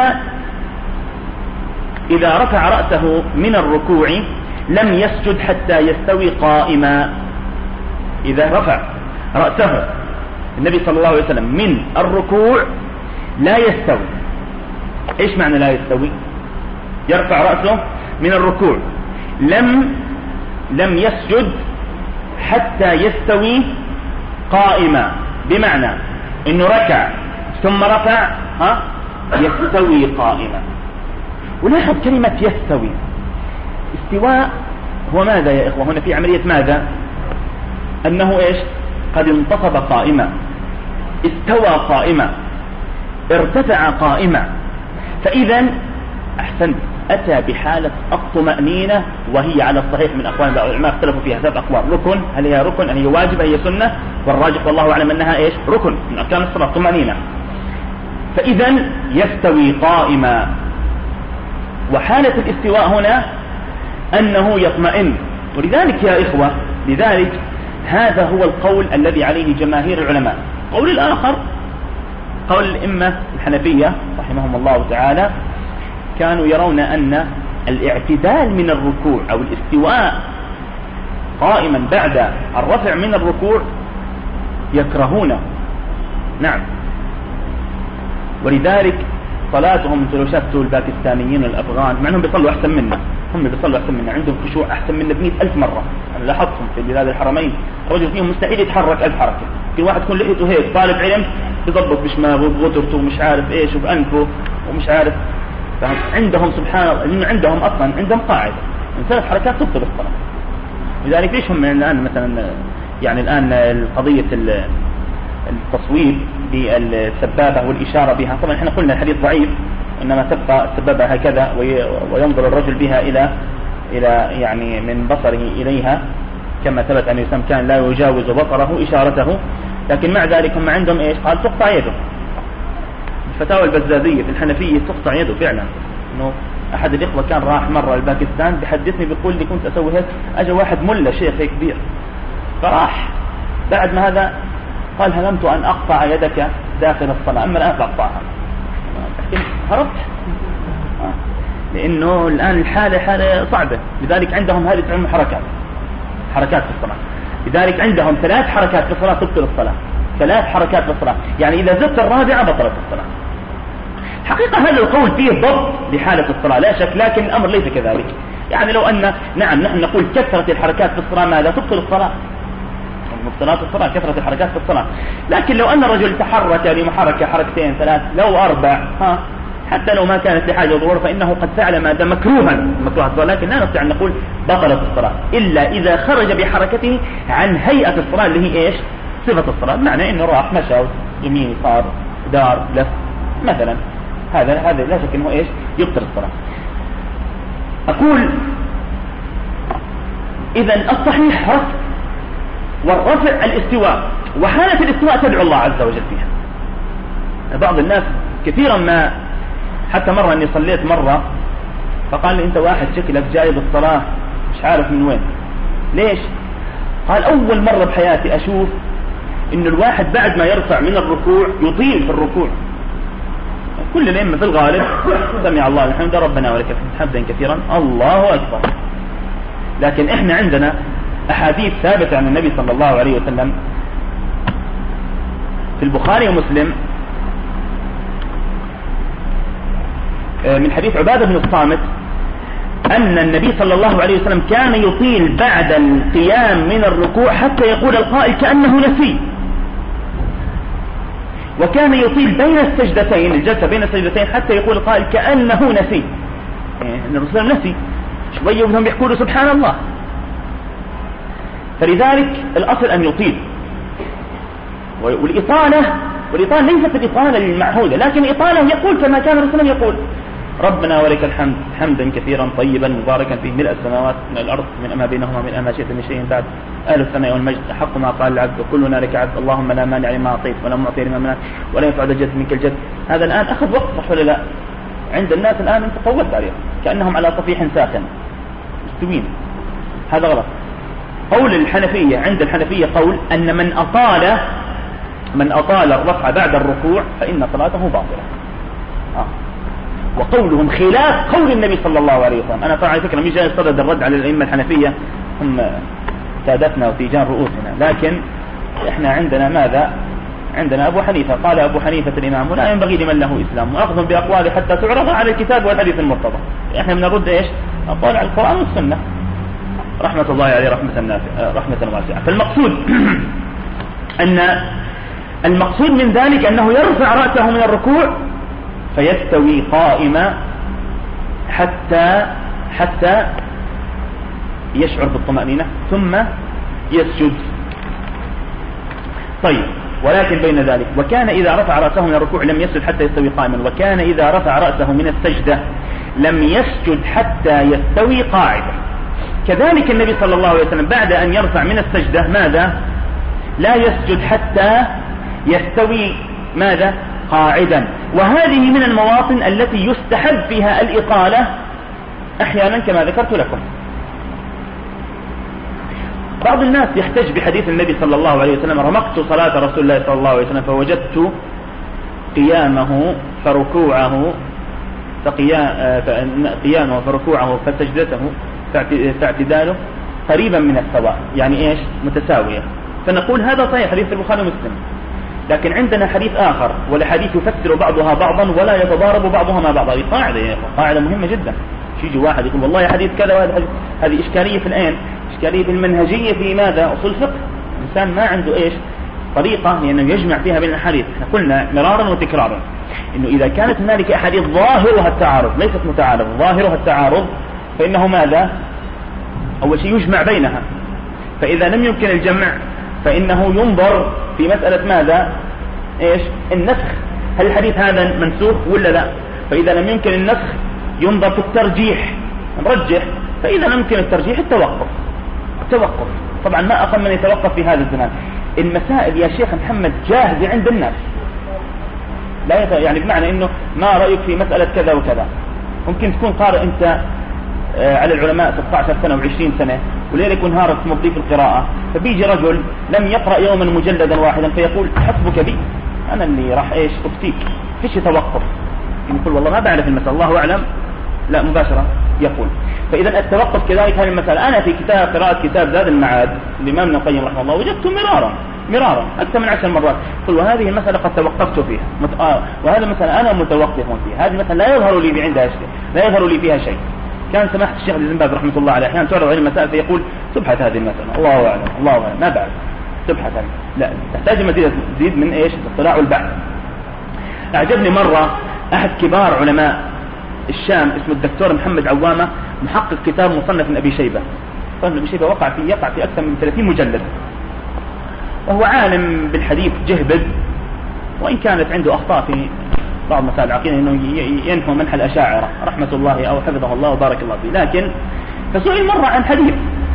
إذا رفع رأسه من الركوع لم يسجد حتى يستوي قائما. إذا رفع رأسه النبي صلى الله عليه وسلم من الركوع لا يستوي. إيش معنى لا يستوي؟ يرفع رأسه من الركوع، لم يسجد حتى يستوي قائما، بمعنى إنه ركع ثم رفع يستوي قائما. ولاحظ كلمة يستوي، استواء هو ماذا يا إخوة؟ هنا في عملية ماذا؟ أنه إيش؟ قد انتصب قائما، استوى قائما، ارتفع قائما. فإذا أحسنت، أتى بحالة الطمأنينة، وهي على الصحيح من أقوال العلماء اختلفوا فيها 3 أقوال. ركن، هل هي ركن؟ هل هي واجب؟ هل هي سنة؟ والراجح والله أعلم أنها إيش؟ ركن من أركان الصلاة، طمأنينة. فإذا يستوي قائما. وحالة الاستواء هنا أنه يطمئن. ولذلك يا إخوة، لذلك هذا هو القول الذي عليه جماهير العلماء. قول الآخر قول الإمة الحنفية رحمهم الله تعالى، كانوا يرون أن الاعتدال من الركوع أو الاستواء قائما بعد الرفع من الركوع يكرهونه. نعم. ولذلك صلاتهم انتم لو شفتوا الباكستانيين والأفغان، مع أنهم بيصلوا أحسن منا، هم بيصلوا أحسن منا، عندهم خشوع أحسن منا ب100,000 مرة. أنا لاحظتهم في بلاد الحرمين، الرجل فيهم مستحيل يتحرك 1000 حركة. في واحد يكون لقيته هيك طالب علم يضبط بشماغه وبغدرته ومش عارف إيش وبأنفه ومش عارف. عندهم سبحان الله، لأنه عندهم أصلا عندهم قاعدة من 3 حركات تبطل الصلاة. لذلك ليش هم الآن مثلا يعني الآن قضية التصويب بالسبابة والإشارة بها، طبعا احنا قلنا الحديث ضعيف، إنما تبقى السبابة هكذا وينظر الرجل بها إلى يعني من بصره إليها، كما ثبت أن الإسلام كان لا يجاوز بصره إشارته، لكن مع ذلك هم عندهم إيش؟ قال تقطع يده. الفتاوى البزازية في الحنفية تقطع يده فعلا. إنه أحد الإخوة كان راح مرة الباكستان بيحدثني بيقول لي كنت أسوي هيك، أجا واحد ملا شيخ هيك كبير، فراح بعد ما هذا قال هممت أن أقطع يدك داخل الصلاة، أما الآن فأقطعها. هربت، لأنه الآن الحالة حالة صعبة. لذلك عندهم هذه تعمل حركات في الصلاة. لذلك عندهم 3 حركات في الصلاة تبطل الصلاة، 3 حركات في الصلاة، يعني إذا زدت الرابعة بطلت الصلاة. حقيقة هذا القول فيه ضبط لحالة الصلاة لا شك، لكن الأمر ليس كذلك. يعني لو أن نعم نحن نقول كثرة الحركات في الصلاة ماذا تبطل الصلاة، مبطلات الصلاة كثرة الحركات في الصلاة. لكن لو أن الرجل تحرك لمحركة حركتين 3 لو 4 حتى لو ما كانت لحاجة ظهور فإنه قد فعل ما دام مكروها الصلاة، لكن لا نستطيع أن نقول بطلت الصلاة إلا إذا خرج بحركته عن هيئة الصلاة اللي هي إيش؟ صفة الصلاة، بمعنى إنه راح مشى يمين يسار دار لف مثلا، هذا لا شك إنه إيش؟ يبطل الصلاة. أقول إذن الصحيح رفع، والرفع الاستواء، وحالة الاستواء تدعو الله عز وجل فيها. بعض الناس كثيرا ما، حتى مرة أني صليت مرة فقال لي أنت واحد شكلك جاي بالصلاة مش عارف من وين، ليش؟ قال أول مرة بحياتي أشوف إن الواحد بعد ما يرفع من الركوع يطيل في الركوع. كل الأئمة في الغالب سمع الله الحمد ربنا ولك الحمد حمدا كثيرا الله أكبر، لكن إحنا عندنا أحاديث ثابتة عن النبي صلى الله عليه وسلم في البخاري ومسلم من حديث عبادة بن الصامت أن النبي صلى الله عليه وسلم كان يطيل بعد القيام من الركوع حتى يقول القائل كأنه نسي، وكان يطيل بين السجدتين، الجلسة بين السجدتين حتى يقول القائل كأنه نسي، يعني الرسول نسي شوية وهم يحكوا له سبحان الله. فلذلك الأصل أن يطيل، والإطالة ليست الإطالة المعهودة، لكن الإطالة يقول كما كان الرسول يقول ربنا ولك الحمد حمدا كثيرا طيبا مباركا فيه ملء السماوات من الأرض من أما بينهما من أما شئت من شيء بعد أهل الثناء والمجد حق ما قال العبد وكلنا لك عبد اللهم لا مانع لما أعطيت ولا معطي لما منعت ولا ينفع ذا الجد منك الجد. هذا الآن أخذ وقت صح ولا لا؟ عند الناس الآن أنت طولت عليهم كأنهم على صفيح ساخن مستوين، هذا غلط. قول الحنفية، عند الحنفية قول أن من أطال الرفع بعد الركوع فإن صلاته باطلة، وقولهم خلاف قول النبي صلى الله عليه وسلم. أنا طبعا على فكرة مش جاي صدد الرد على الأئمة الحنفية، هم سادتنا وتيجان رؤوسنا، لكن إحنا عندنا ماذا؟ عندنا أبو حنيفة، قال أبو حنيفة الإمام لا ينبغي لمن له إسلام وأخذ بأقواله حتى تعرض على الكتاب والحديث المرتضى. إحنا بنرد إيش؟ أقوال على القرآن والسنة رحمة الله عليه رحمة واسعة. فالمقصود أن المقصود من ذلك أنه يرفع رأسه من الركوع فيستوي قائما حتى يشعر بالطمأنينة ثم يسجد. طيب، ولكن بين ذلك وكان إذا رفع رأسه من الركوع لم يسجد حتى يستوي قائما، وكان إذا رفع رأسه من السجدة لم يسجد حتى يستوي قاعدا. كذلك النبي صلى الله عليه وسلم بعد أن يرفع من السجدة ماذا؟ لا يسجد حتى يستوي ماذا؟ قاعدا. وهذه من المواطن التي يستحب فيها الإطالة أحيانا كما ذكرت لكم. بعض الناس يحتج بحديث النبي صلى الله عليه وسلم رمقت صلاة رسول الله صلى الله عليه وسلم فوجدت قيامه فركوعه قيامه فركوعه فسجدته فاعتداله قريبا من السواء، يعني إيش؟ متساوية. فنقول هذا صحيح حديث البخاري ومسلم، لكن عندنا حديث آخر والحديث يفسر بعضها بعضا ولا يتضارب بعضها مع بعض. هذه قاعدة يا إخوة، قاعدة مهمة جدا. يجي واحد يقول والله حديث كذا وهذا حديث، هذه إشكالية في الآن، إشكالية في المنهجية في ماذا؟ أصول فقه. الإنسان ما عنده إيش؟ طريقة لأنه يجمع فيها بين الحديث. قلنا مرارا وتكرارا إنه إذا كانت هنالك أحاديث ظاهرها التعارض ليست متعارض، ظاهرها التعارض، فإنه ماذا؟ أول شيء يجمع بينها، فإذا لم يمكن الجمع فإنه ينظر في مسألة ماذا؟ إيش؟ النسخ، هل الحديث هذا منسوخ ولا لا؟ فإذا لم يمكن النسخ ينظر في الترجيح، نرجح. فإذا لم يمكن الترجيح التوقف. طبعا ما أقل من يتوقف في هذا الزمان. المسائل يا شيخ محمد جاهزة عند الناس، لا يعني بمعنى إنه ما رأيك في مسألة كذا وكذا. ممكن تكون قارئ أنت على العلماء 16 سنة و20 سنة وليلك ونهارك مضيف القراءة، فبيجي رجل لم يقرأ يوما مجلدا واحدا فيقول حسبك بي، أنا اللي راح إيش أفتيك، فيش توقف. يقول والله ما بعرف المسألة الله أعلم، لا مباشرة يقول. فإذا التوقف كذلك هذه المسألة. أنا في قراءة كتاب زاد المعاد الإمام ابن القيم رحمه الله وجدته مرارا أكثر من 10 مرات. قل وهذه المسألة قد توقفت فيها، وهذا المسألة أنا متوقف فيها، هذه المسألة لا يظهر لي عندها شيء، لا يظهر لي فيها شيء. كان سماحة الشيخ ابن باز رحمه الله عليه أحيانا تعرض عليه المسائل فيقول تبحث هذه المسألة، الله أعلم ما بعد تبحث عنها، لا تحتاج مزيد من إيش؟ الاطلاع والبحث. أعجبني مرة أحد كبار علماء الشام اسمه الدكتور محمد عوامة، محقق كتاب مصنف من أبي شيبة. مصنف أبي شيبة يقع في أكثر من 30 مجلد، وهو عالم بالحديث جهبذ، وإن كانت عنده أخطاء في بعض مسائل العقيدة إنه ينفى منح الأشاعرة رحمة الله أو حفظه الله وبارك الله فيه. لكن فسئل مرة عن حديث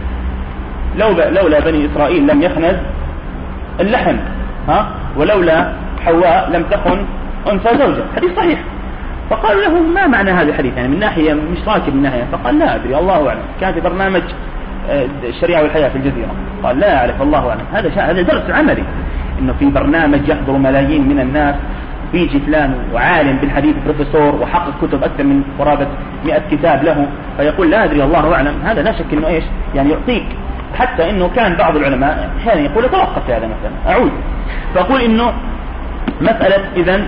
لولا بني إسرائيل لم يخنز اللحم، ولولا حواء لم تخن أنثى زوجة، حديث صحيح. فقالوا له ما معنى هذا الحديث، يعني من ناحية مش راكب من ناحية. فقال لا أدري الله أعلم، كان في برنامج الشريعة والحياة في الجزيرة، قال لا أعرف الله أعلم. هذا درس عملي، إنه في برنامج يحضر ملايين من الناس، بيجي فلان وعالم بالحديث بروفيسور وحقق كتب أكثر من قرابة 100 كتاب له، فيقول لا أدري الله أعلم. هذا لا شك إنه إيش يعني يعطيك، حتى إنه كان بعض العلماء أحيانا يقول توقف في هذا مثلا أعود. فأقول إنه مسألة إذن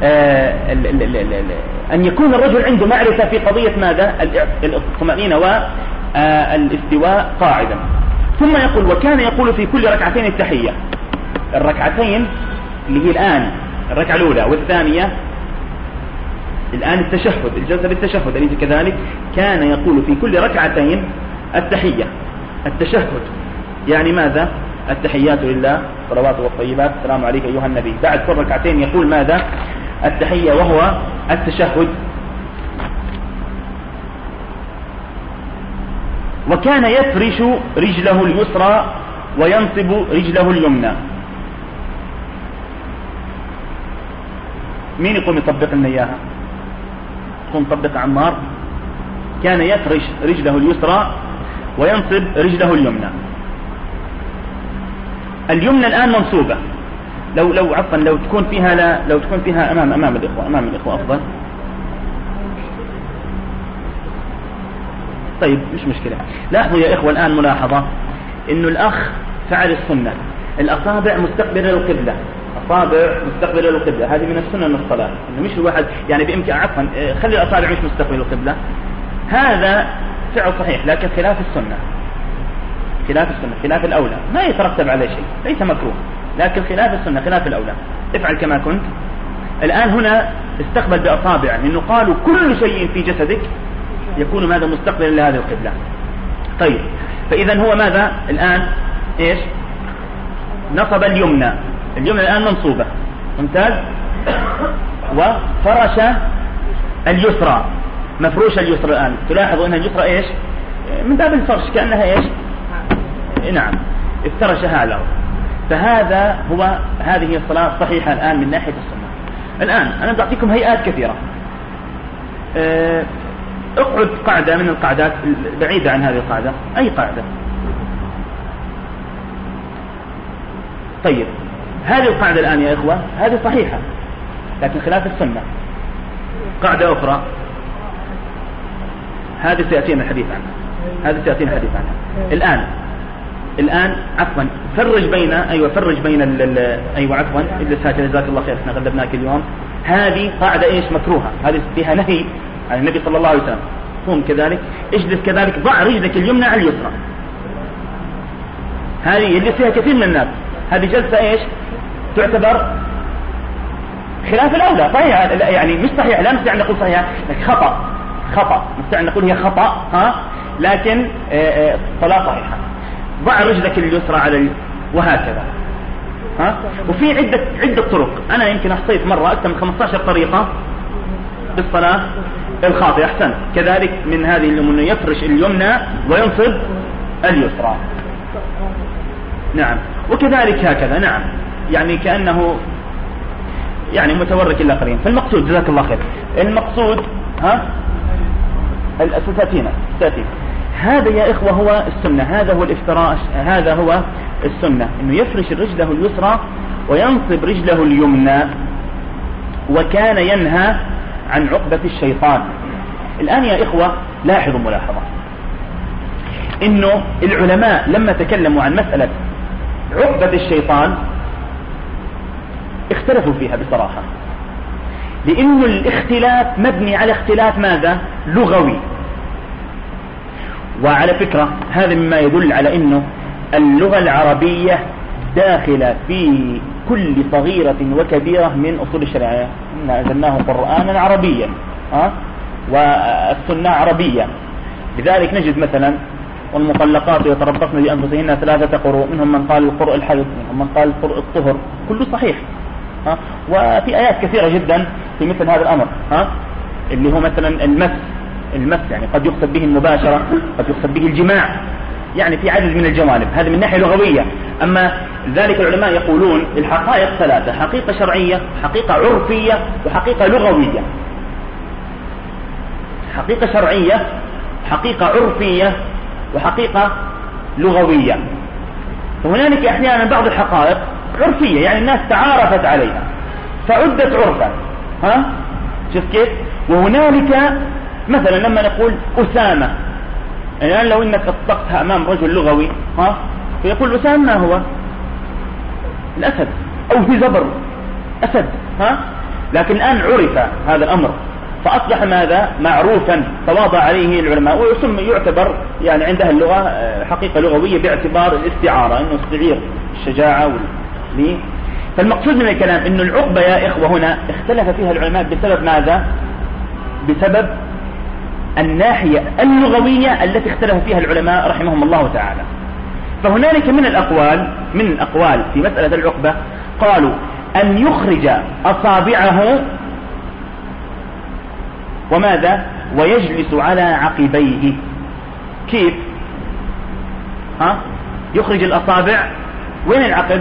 أن يكون الرجل عنده معرفة في قضية ماذا؟ الطمأنينة والاستواء قاعدا. ثم يقول وكان يقول في كل ركعتين التحية، الركعتين اللي هي الآن الركعة الأولى والثانية الآن التشهد، الجلسة بالتشهد أليس كذلك؟ كان يقول في كل ركعتين التحية، التشهد يعني ماذا؟ التحيات لله صلوات والطيبات السلام عليك أيها النبي. بعد كل ركعتين يقول ماذا؟ التحية وهو التشهد. وكان يفرش رجله اليسرى وينصب رجله اليمنى. مين يقوم يطبق لنا اياها؟ يقوم يطبق عمار. كان يفرش رجله اليسرى وينصب رجله اليمنى. اليمنى الآن منصوبة، لو عفوا لو تكون فيها امام الاخوه افضل. طيب مش مشكلة. لاحظوا يا إخوة الآن ملاحظة إنه الأخ فعل السنة، الأصابع مستقبلة للقبلة، أصابع مستقبلة للقبلة، هذه من السنة من الصلاة، إنه مش الواحد يعني بإمكان عفوا خلي الأصابع مش مستقبلة للقبلة، هذا فعل صحيح لكن خلاف السنة، خلاف الأولى، ما يترتب عليه شيء، ليس مكروه لكن خلاف السنة خلاف الأولى. افعل كما كنت. الآن هنا استقبل بأصابع، لأنه قالوا كل شيء في جسدك يكون ماذا؟ مستقبلا لهذه القبلة. طيب فإذا هو ماذا الآن؟ إيش؟ نصب اليمنى الآن منصوبة، ممتاز. وفرش اليسرى، مفروش اليسرى الآن. تلاحظوا أن اليسرى إيش؟ من باب الفرش كأنها إيش؟ نعم افترشها على الأرض. فهذا هو، هذه الصلاة صحيحة الآن من ناحية السنة. الآن أنا بعطيكم هيئات كثيرة. اقعد قاعدة من القاعدات بعيدة عن هذه القاعدة، أي قاعدة. طيب هذه القاعدة الآن يا إخوة هذه صحيحة لكن خلاف السنة. قاعدة أخرى هذه سيأتينا الحديث عنها، الآن عفوا فرج بين عفوا اجلس هكذا جزاك الله خير، احنا غلبناك اليوم. هذه قاعدة ايش؟ مكروهة، هذه فيها نهي عن النبي صلى الله عليه وسلم. قوم كذلك، اجلس كذلك، ضع رجلك اليمنى على اليسرى. هذه يجلس فيها كثير من الناس، هذه جلسة ايش؟ تعتبر خلاف الأولى. صحيح يعني مش صحيح، لا نستطيع أن نقول صحيح لكن خطأ نستطيع أن نقول هي خطأ لكن صلاة صحيحة. ضع رجلك اليسرى وهكذا. وفي عدة طرق، أنا يمكن أحصيت مرة أكثر من 15 طريقة بالصلاة الخاطئة. أحسن كذلك من هذه أنه يفرش اليمنى وينصب اليسرى. نعم، وكذلك هكذا. نعم، يعني كأنه يعني متورك إلا قليلا. فالمقصود جزاك الله خير، المقصود الأساساتين هذا يا إخوة هو السنة، هذا هو الافتراش، هذا هو السنة، إنه يفرش رجله اليسرى وينصب رجله اليمنى. وكان ينهى عن عقبة الشيطان. الآن يا إخوة لاحظوا ملاحظة، إنه العلماء لما تكلموا عن مسألة عقبة الشيطان اختلفوا فيها بصراحة، لأنه الاختلاف مبني على اختلاف ماذا؟ لغوي. وعلى فكرة هذا مما يدل على أنه اللغة العربية داخلة في كل صغيرة وكبيرة من أصول الشريعة. إنا أنزلناه قرآنا عربيا والسنة عربية. لذلك نجد مثلا والمطلقات يتربصن بأنفسهن 3 قروء، منهم من قال القرء الحيض، منهم من قال القرء الطهر، كله صحيح. وفي آيات كثيرة جدا في مثل هذا الأمر، اللي هو مثلا المس يعني قد يقصد به المباشرة، قد يقصد به الجماع، يعني في عدد من الجوانب. هذا من ناحية لغوية. أما ذلك العلماء يقولون الحقائق 3: حقيقة شرعية، حقيقة عرفية، وحقيقة لغوية. حقيقة شرعية، حقيقة عرفية، وحقيقة لغوية. وهنالك أحيانا بعض الحقائق عرفية، يعني الناس تعارفت عليها فعدت عرفا. شوف كيف؟ وهنالك مثلا لما نقول أسامة، يعني لو انك اطلقتها امام رجل لغوي فيقول أسامة ما هو؟ الأسد، أو في زبر أسد. لكن الآن عرف هذا الأمر فأصبح ماذا؟ معروفا، تواضع عليه العلماء، ويسمى يعتبر يعني عند أهل اللغة حقيقة لغوية باعتبار الاستعارة، إنه استعير الشجاعة فالمقصود من الكلام إنه العقبة يا إخوة هنا اختلف فيها العلماء بسبب ماذا؟ بسبب الناحية اللغوية التي اختلف فيها العلماء رحمهم الله تعالى. فهنالك من الأقوال في مسألة العقبة قالوا أن يخرج أصابعه وماذا؟ ويجلس على عقبيه. كيف؟ يخرج الأصابع، وين العقب؟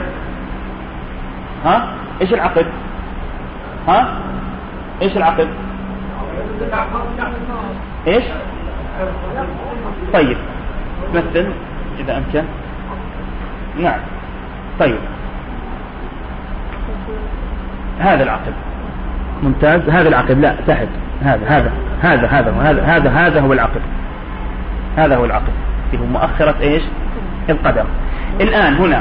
إيش العقب؟ إيش العقب؟ إيش؟ طيب مثل إذا أمكن. نعم طيب، هذا العقب ممتاز. هذا العقب، لا تحت، هذا هو العقب. هذا هو العقب اللي هو مؤخرة إيش؟ القدم. الآن هنا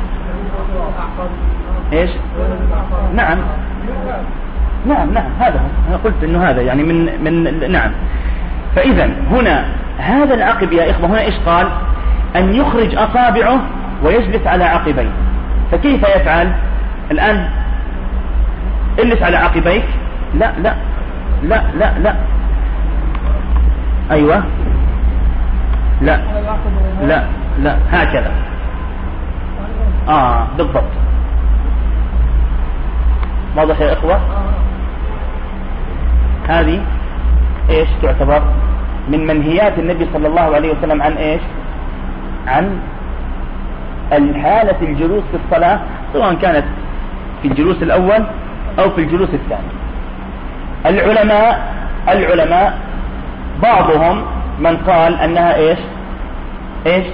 إيش؟ نعم هذا هو. أنا قلت إنه هذا يعني من نعم. فإذا هنا هذا العقب يا إخوة هنا إيش قال؟ أن يخرج أصابعه ويجلس على عقبيه. فكيف يفعل الآن؟ اجلس على عقبيك. لا لا لا لا لا أيوة لا لا لا هكذا. بالضبط. واضح يا إخوة؟ هذه إيش تعتبر من منهيات النبي صلى الله عليه وسلم عن إيش؟ عن الحالة الجلوس في الصلاة، سواء كانت في الجلوس الأول أو في الجلوس الثاني. العلماء بعضهم من قال أنها إيش؟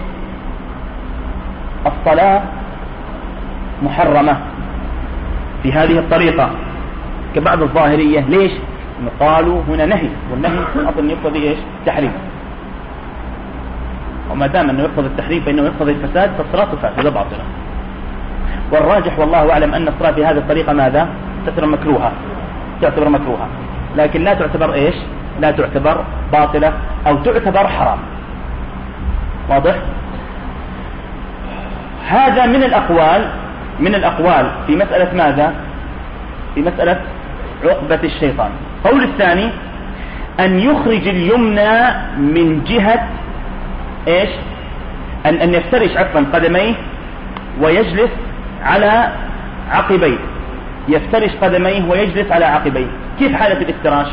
الصلاة محرمة في هذه الطريقة كبعض الظاهرية. ليش؟ قالوا هنا نهي، والنهي أظن يقتضي إيش؟ تحريم، وما دام أنه يقتضي التحريم فإنه يقتضي الفساد، فالصلاة فاسدة باطلة. والراجح والله أعلم أن الصلاة في هذه الطريقة ماذا؟ تعتبر مكروهة، لكن لا تعتبر إيش؟ لا تعتبر باطلة أو تعتبر حرام. واضح؟ هذا من الأقوال في مسألة ماذا؟ في مسألة عقبة الشيطان. قول الثاني أن يخرج اليمنى من جهة إيش؟ أن يفترش قدميه ويجلس على عقبيه، يفترش قدميه ويجلس على عقبيه. كيف حالة الافتراش؟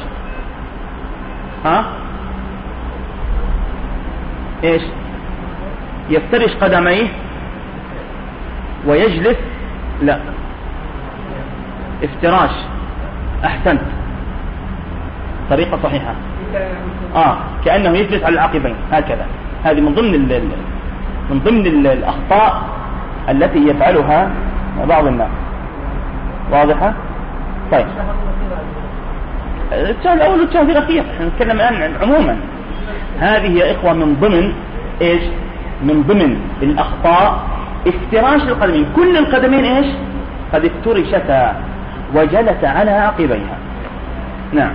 ايش؟ يفترش قدميه ويجلس، لا، افتراش، احسنت، طريقة صحيحة. كأنه يجلس على العقبين هكذا. هذه من ضمن الأخطاء التي يفعلها بعض الناس. واضحة؟ طيب، الشهر الأول والشهر الأخير نحن نتكلم الآن عموما. هذه يا إخوة من ضمن إيش؟ من ضمن الأخطاء افتراش القدمين. كل القدمين إيش؟ قد افترشتا وجلس على عقبيها. نعم.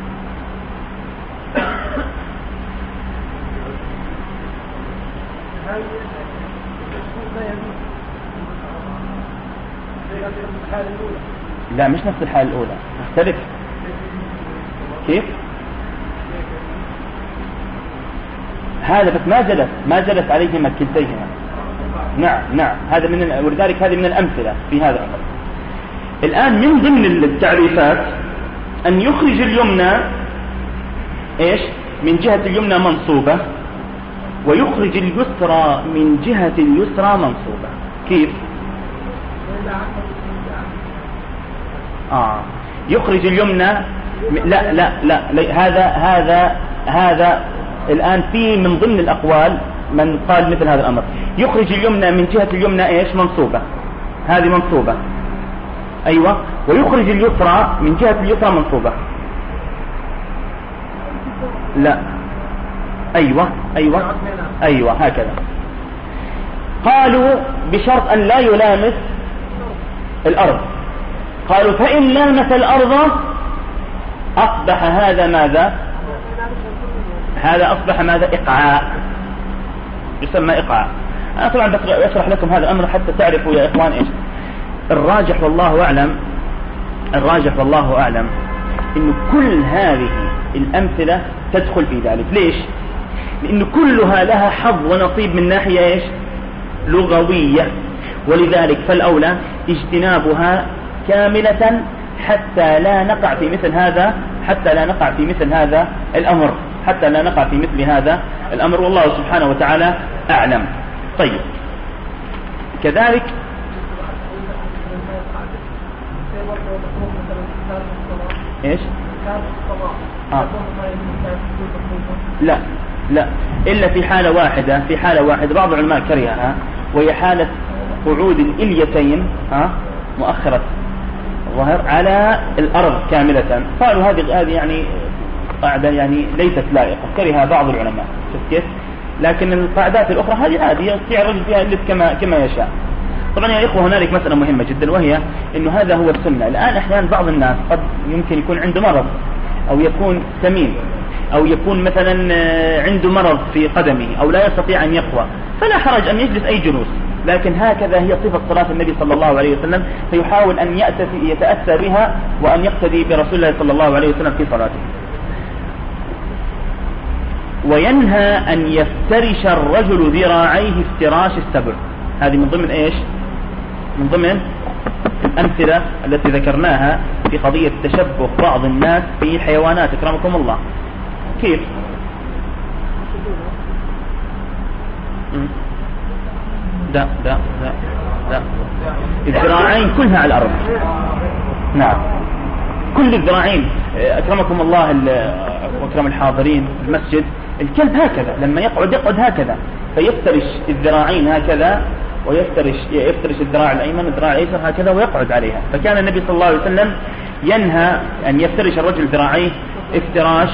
لا، مش نفس الحالة الأولى، مختلف. كيف؟ هذا بس ما جلس عليهما كلتيهما. نعم، هذا ولذلك هذه من الأمثلة في هذا الأمر. الآن من ضمن التعريفات أن يخرج اليمنى إيش؟ من جهة اليمنى منصوبة، ويخرج اليسرى من جهة اليسرى منصوبة. كيف؟ يخرج اليمنى، لا، هذا الآن في من ضمن الأقوال من قال مثل هذا الأمر. يخرج اليمنى من جهة اليمنى إيش؟ منصوبة، هذه منصوبة، أيوة. ويخرج اليسرى من جهة اليسرى منصوبة، لا، أيوة هكذا. قالوا بشرط أن لا يلامس الأرض. قالوا فإن لامس الأرض أصبح هذا ماذا؟ هذا أصبح ماذا؟ إقعاء، يسمى إقعاء. أنا طبعا بس أشرح لكم هذا الأمر حتى تعرفوا يا إخوان إيش الراجح والله أعلم إن كل هذه الأمثلة تدخل في ذلك. ليش؟ لأن كلها لها حظ ونصيب من ناحية إيش؟ لغوية، ولذلك فالأولى اجتنابها كاملة حتى لا نقع في مثل هذا الأمر، والله سبحانه وتعالى أعلم. طيب، كذلك إيش؟ لا، إلا في حالة واحدة بعض العلماء كرهها، وهي حالة قعود الإليتين مؤخرة الظهر على الأرض كاملة. قالوا هذه يعني قاعدة يعني ليست لائقة، كرهها بعض العلماء. شوف كيف؟ لكن القاعدات الأخرى هذه عادية، يستطيع الرجل فيها يلبس كما يشاء. طبعا يا إخوة هنالك مسألة مهمة جدا، وهي إنه هذا هو السنة. الآن أحيانا بعض الناس قد يمكن يكون عنده مرض، أو يكون سمين، أو يكون مثلا عنده مرض في قدمه، أو لا يستطيع أن يقوى، فلا حرج أن يجلس أي جلوس. لكن هكذا هي صفة صلاة النبي صلى الله عليه وسلم، فيحاول أن يتأثى بها وأن يقتدي برسول الله صلى الله عليه وسلم في صلاته. وينهى أن يفترش الرجل ذراعيه افتراش السبع. هذه من ضمن إيش؟ من ضمن الأمثلة التي ذكرناها في قضية تشبه بعض الناس في حيوانات. أكرمكم الله. كيف؟ لا، الذراعين كلها على الأرض. نعم، كل الذراعين. أكرمكم الله وأكرم الحاضرين في المسجد، الكلب هكذا لما يقعد هكذا، فيفترش الذراعين هكذا، ويفترش الذراع الأيمن الذراع الأيسر هكذا ويقعد عليها. فكان النبي صلى الله عليه وسلم ينهى أن يفترش الرجل ذراعيه افتراش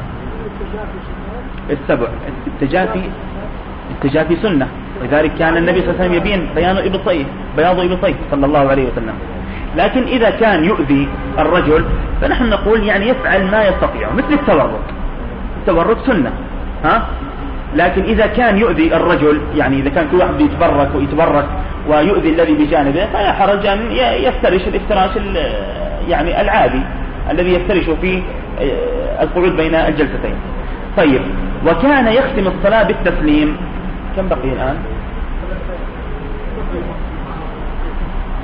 السبع. التجافي سنة، لذلك كان النبي صلى الله عليه وسلم يبين بياض إبطيه صلى الله عليه وسلم. لكن إذا كان يؤذي الرجل فنحن نقول يعني يفعل ما يستطيع، مثل التورك سنة، لكن إذا كان يؤذي الرجل، يعني إذا كان كل واحد يتبرك ويؤذي الذي بجانبه، فلا حرج أن يفترش الافتراش يعني العادي الذي يفترش في القعود بين الجلستين. طيب، وكان يختم الصلاة بالتسليم. كم بقي الآن؟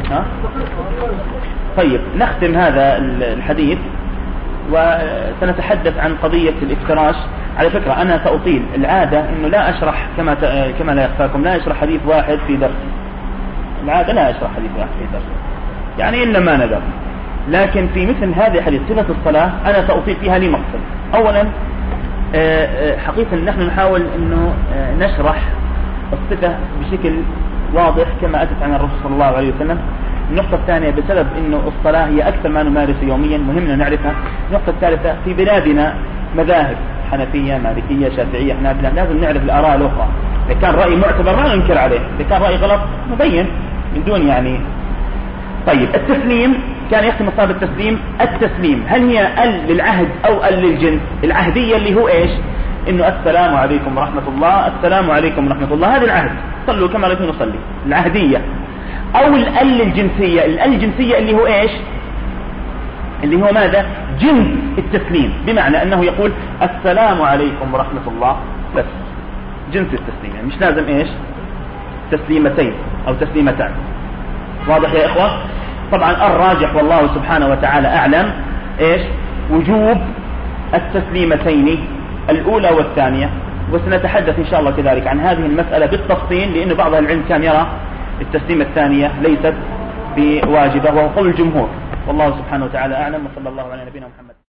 ها؟ طيب نختم هذا الحديث وسنتحدث عن قضية الافتراش. على فكرة أنا سأطيل، العادة أنه لا أشرح كما لا يخفاكم، لا أشرح حديث واحد في درس، العادة لا أشرح حديث واحد في درس، يعني إنما ندر. لكن في مثل هذه الحديث صفة الصلاة أنا سأطيل فيها لي مقصد. أولا حقيقة نحن نحاول أنه نشرح الصفة بشكل واضح كما أتت عن الرسول صلى الله عليه وسلم. النقطة الثانية بسبب أنه الصلاة هي أكثر ما نمارس يوميا، مهمنا نعرفها. النقطة الثالثة في بلادنا مذاهب حنفية مالكية شافعية حنابلة، لازم نعرف الآراء الأخرى. إذا كان رأي معتبر ما ننكر عليه، إذا كان رأي غلط نبين من دون يعني. طيب التسليم، كان يختم الصلاة بالتسليم. التسليم هل هي ال للعهد أو ال للجنس؟ العهدية اللي هو إيش؟ إنه السلام عليكم ورحمة الله، السلام عليكم ورحمة الله، هذا العهد، صلوا كما رأيتم نصلي، العهدية. أو ال الجنسية، الجنسية اللي هو إيش؟ اللي هو ماذا؟ جنس التسليم، بمعنى أنه يقول السلام عليكم ورحمة الله بس، جنس التسليم، يعني مش لازم إيش؟ تسليمتين أو تسليمتان. واضح يا إخوة؟ طبعا الراجح والله سبحانه وتعالى أعلم إيش؟ وجوب التسليمتين الأولى والثانية، وسنتحدث إن شاء الله كذلك عن هذه المسألة بالتفصيل، لأن بعض العلم كان يرى التسليمة الثانية ليست بواجبة، وهو قول الجمهور، والله سبحانه وتعالى أعلم، وصلى الله على نبينا محمد.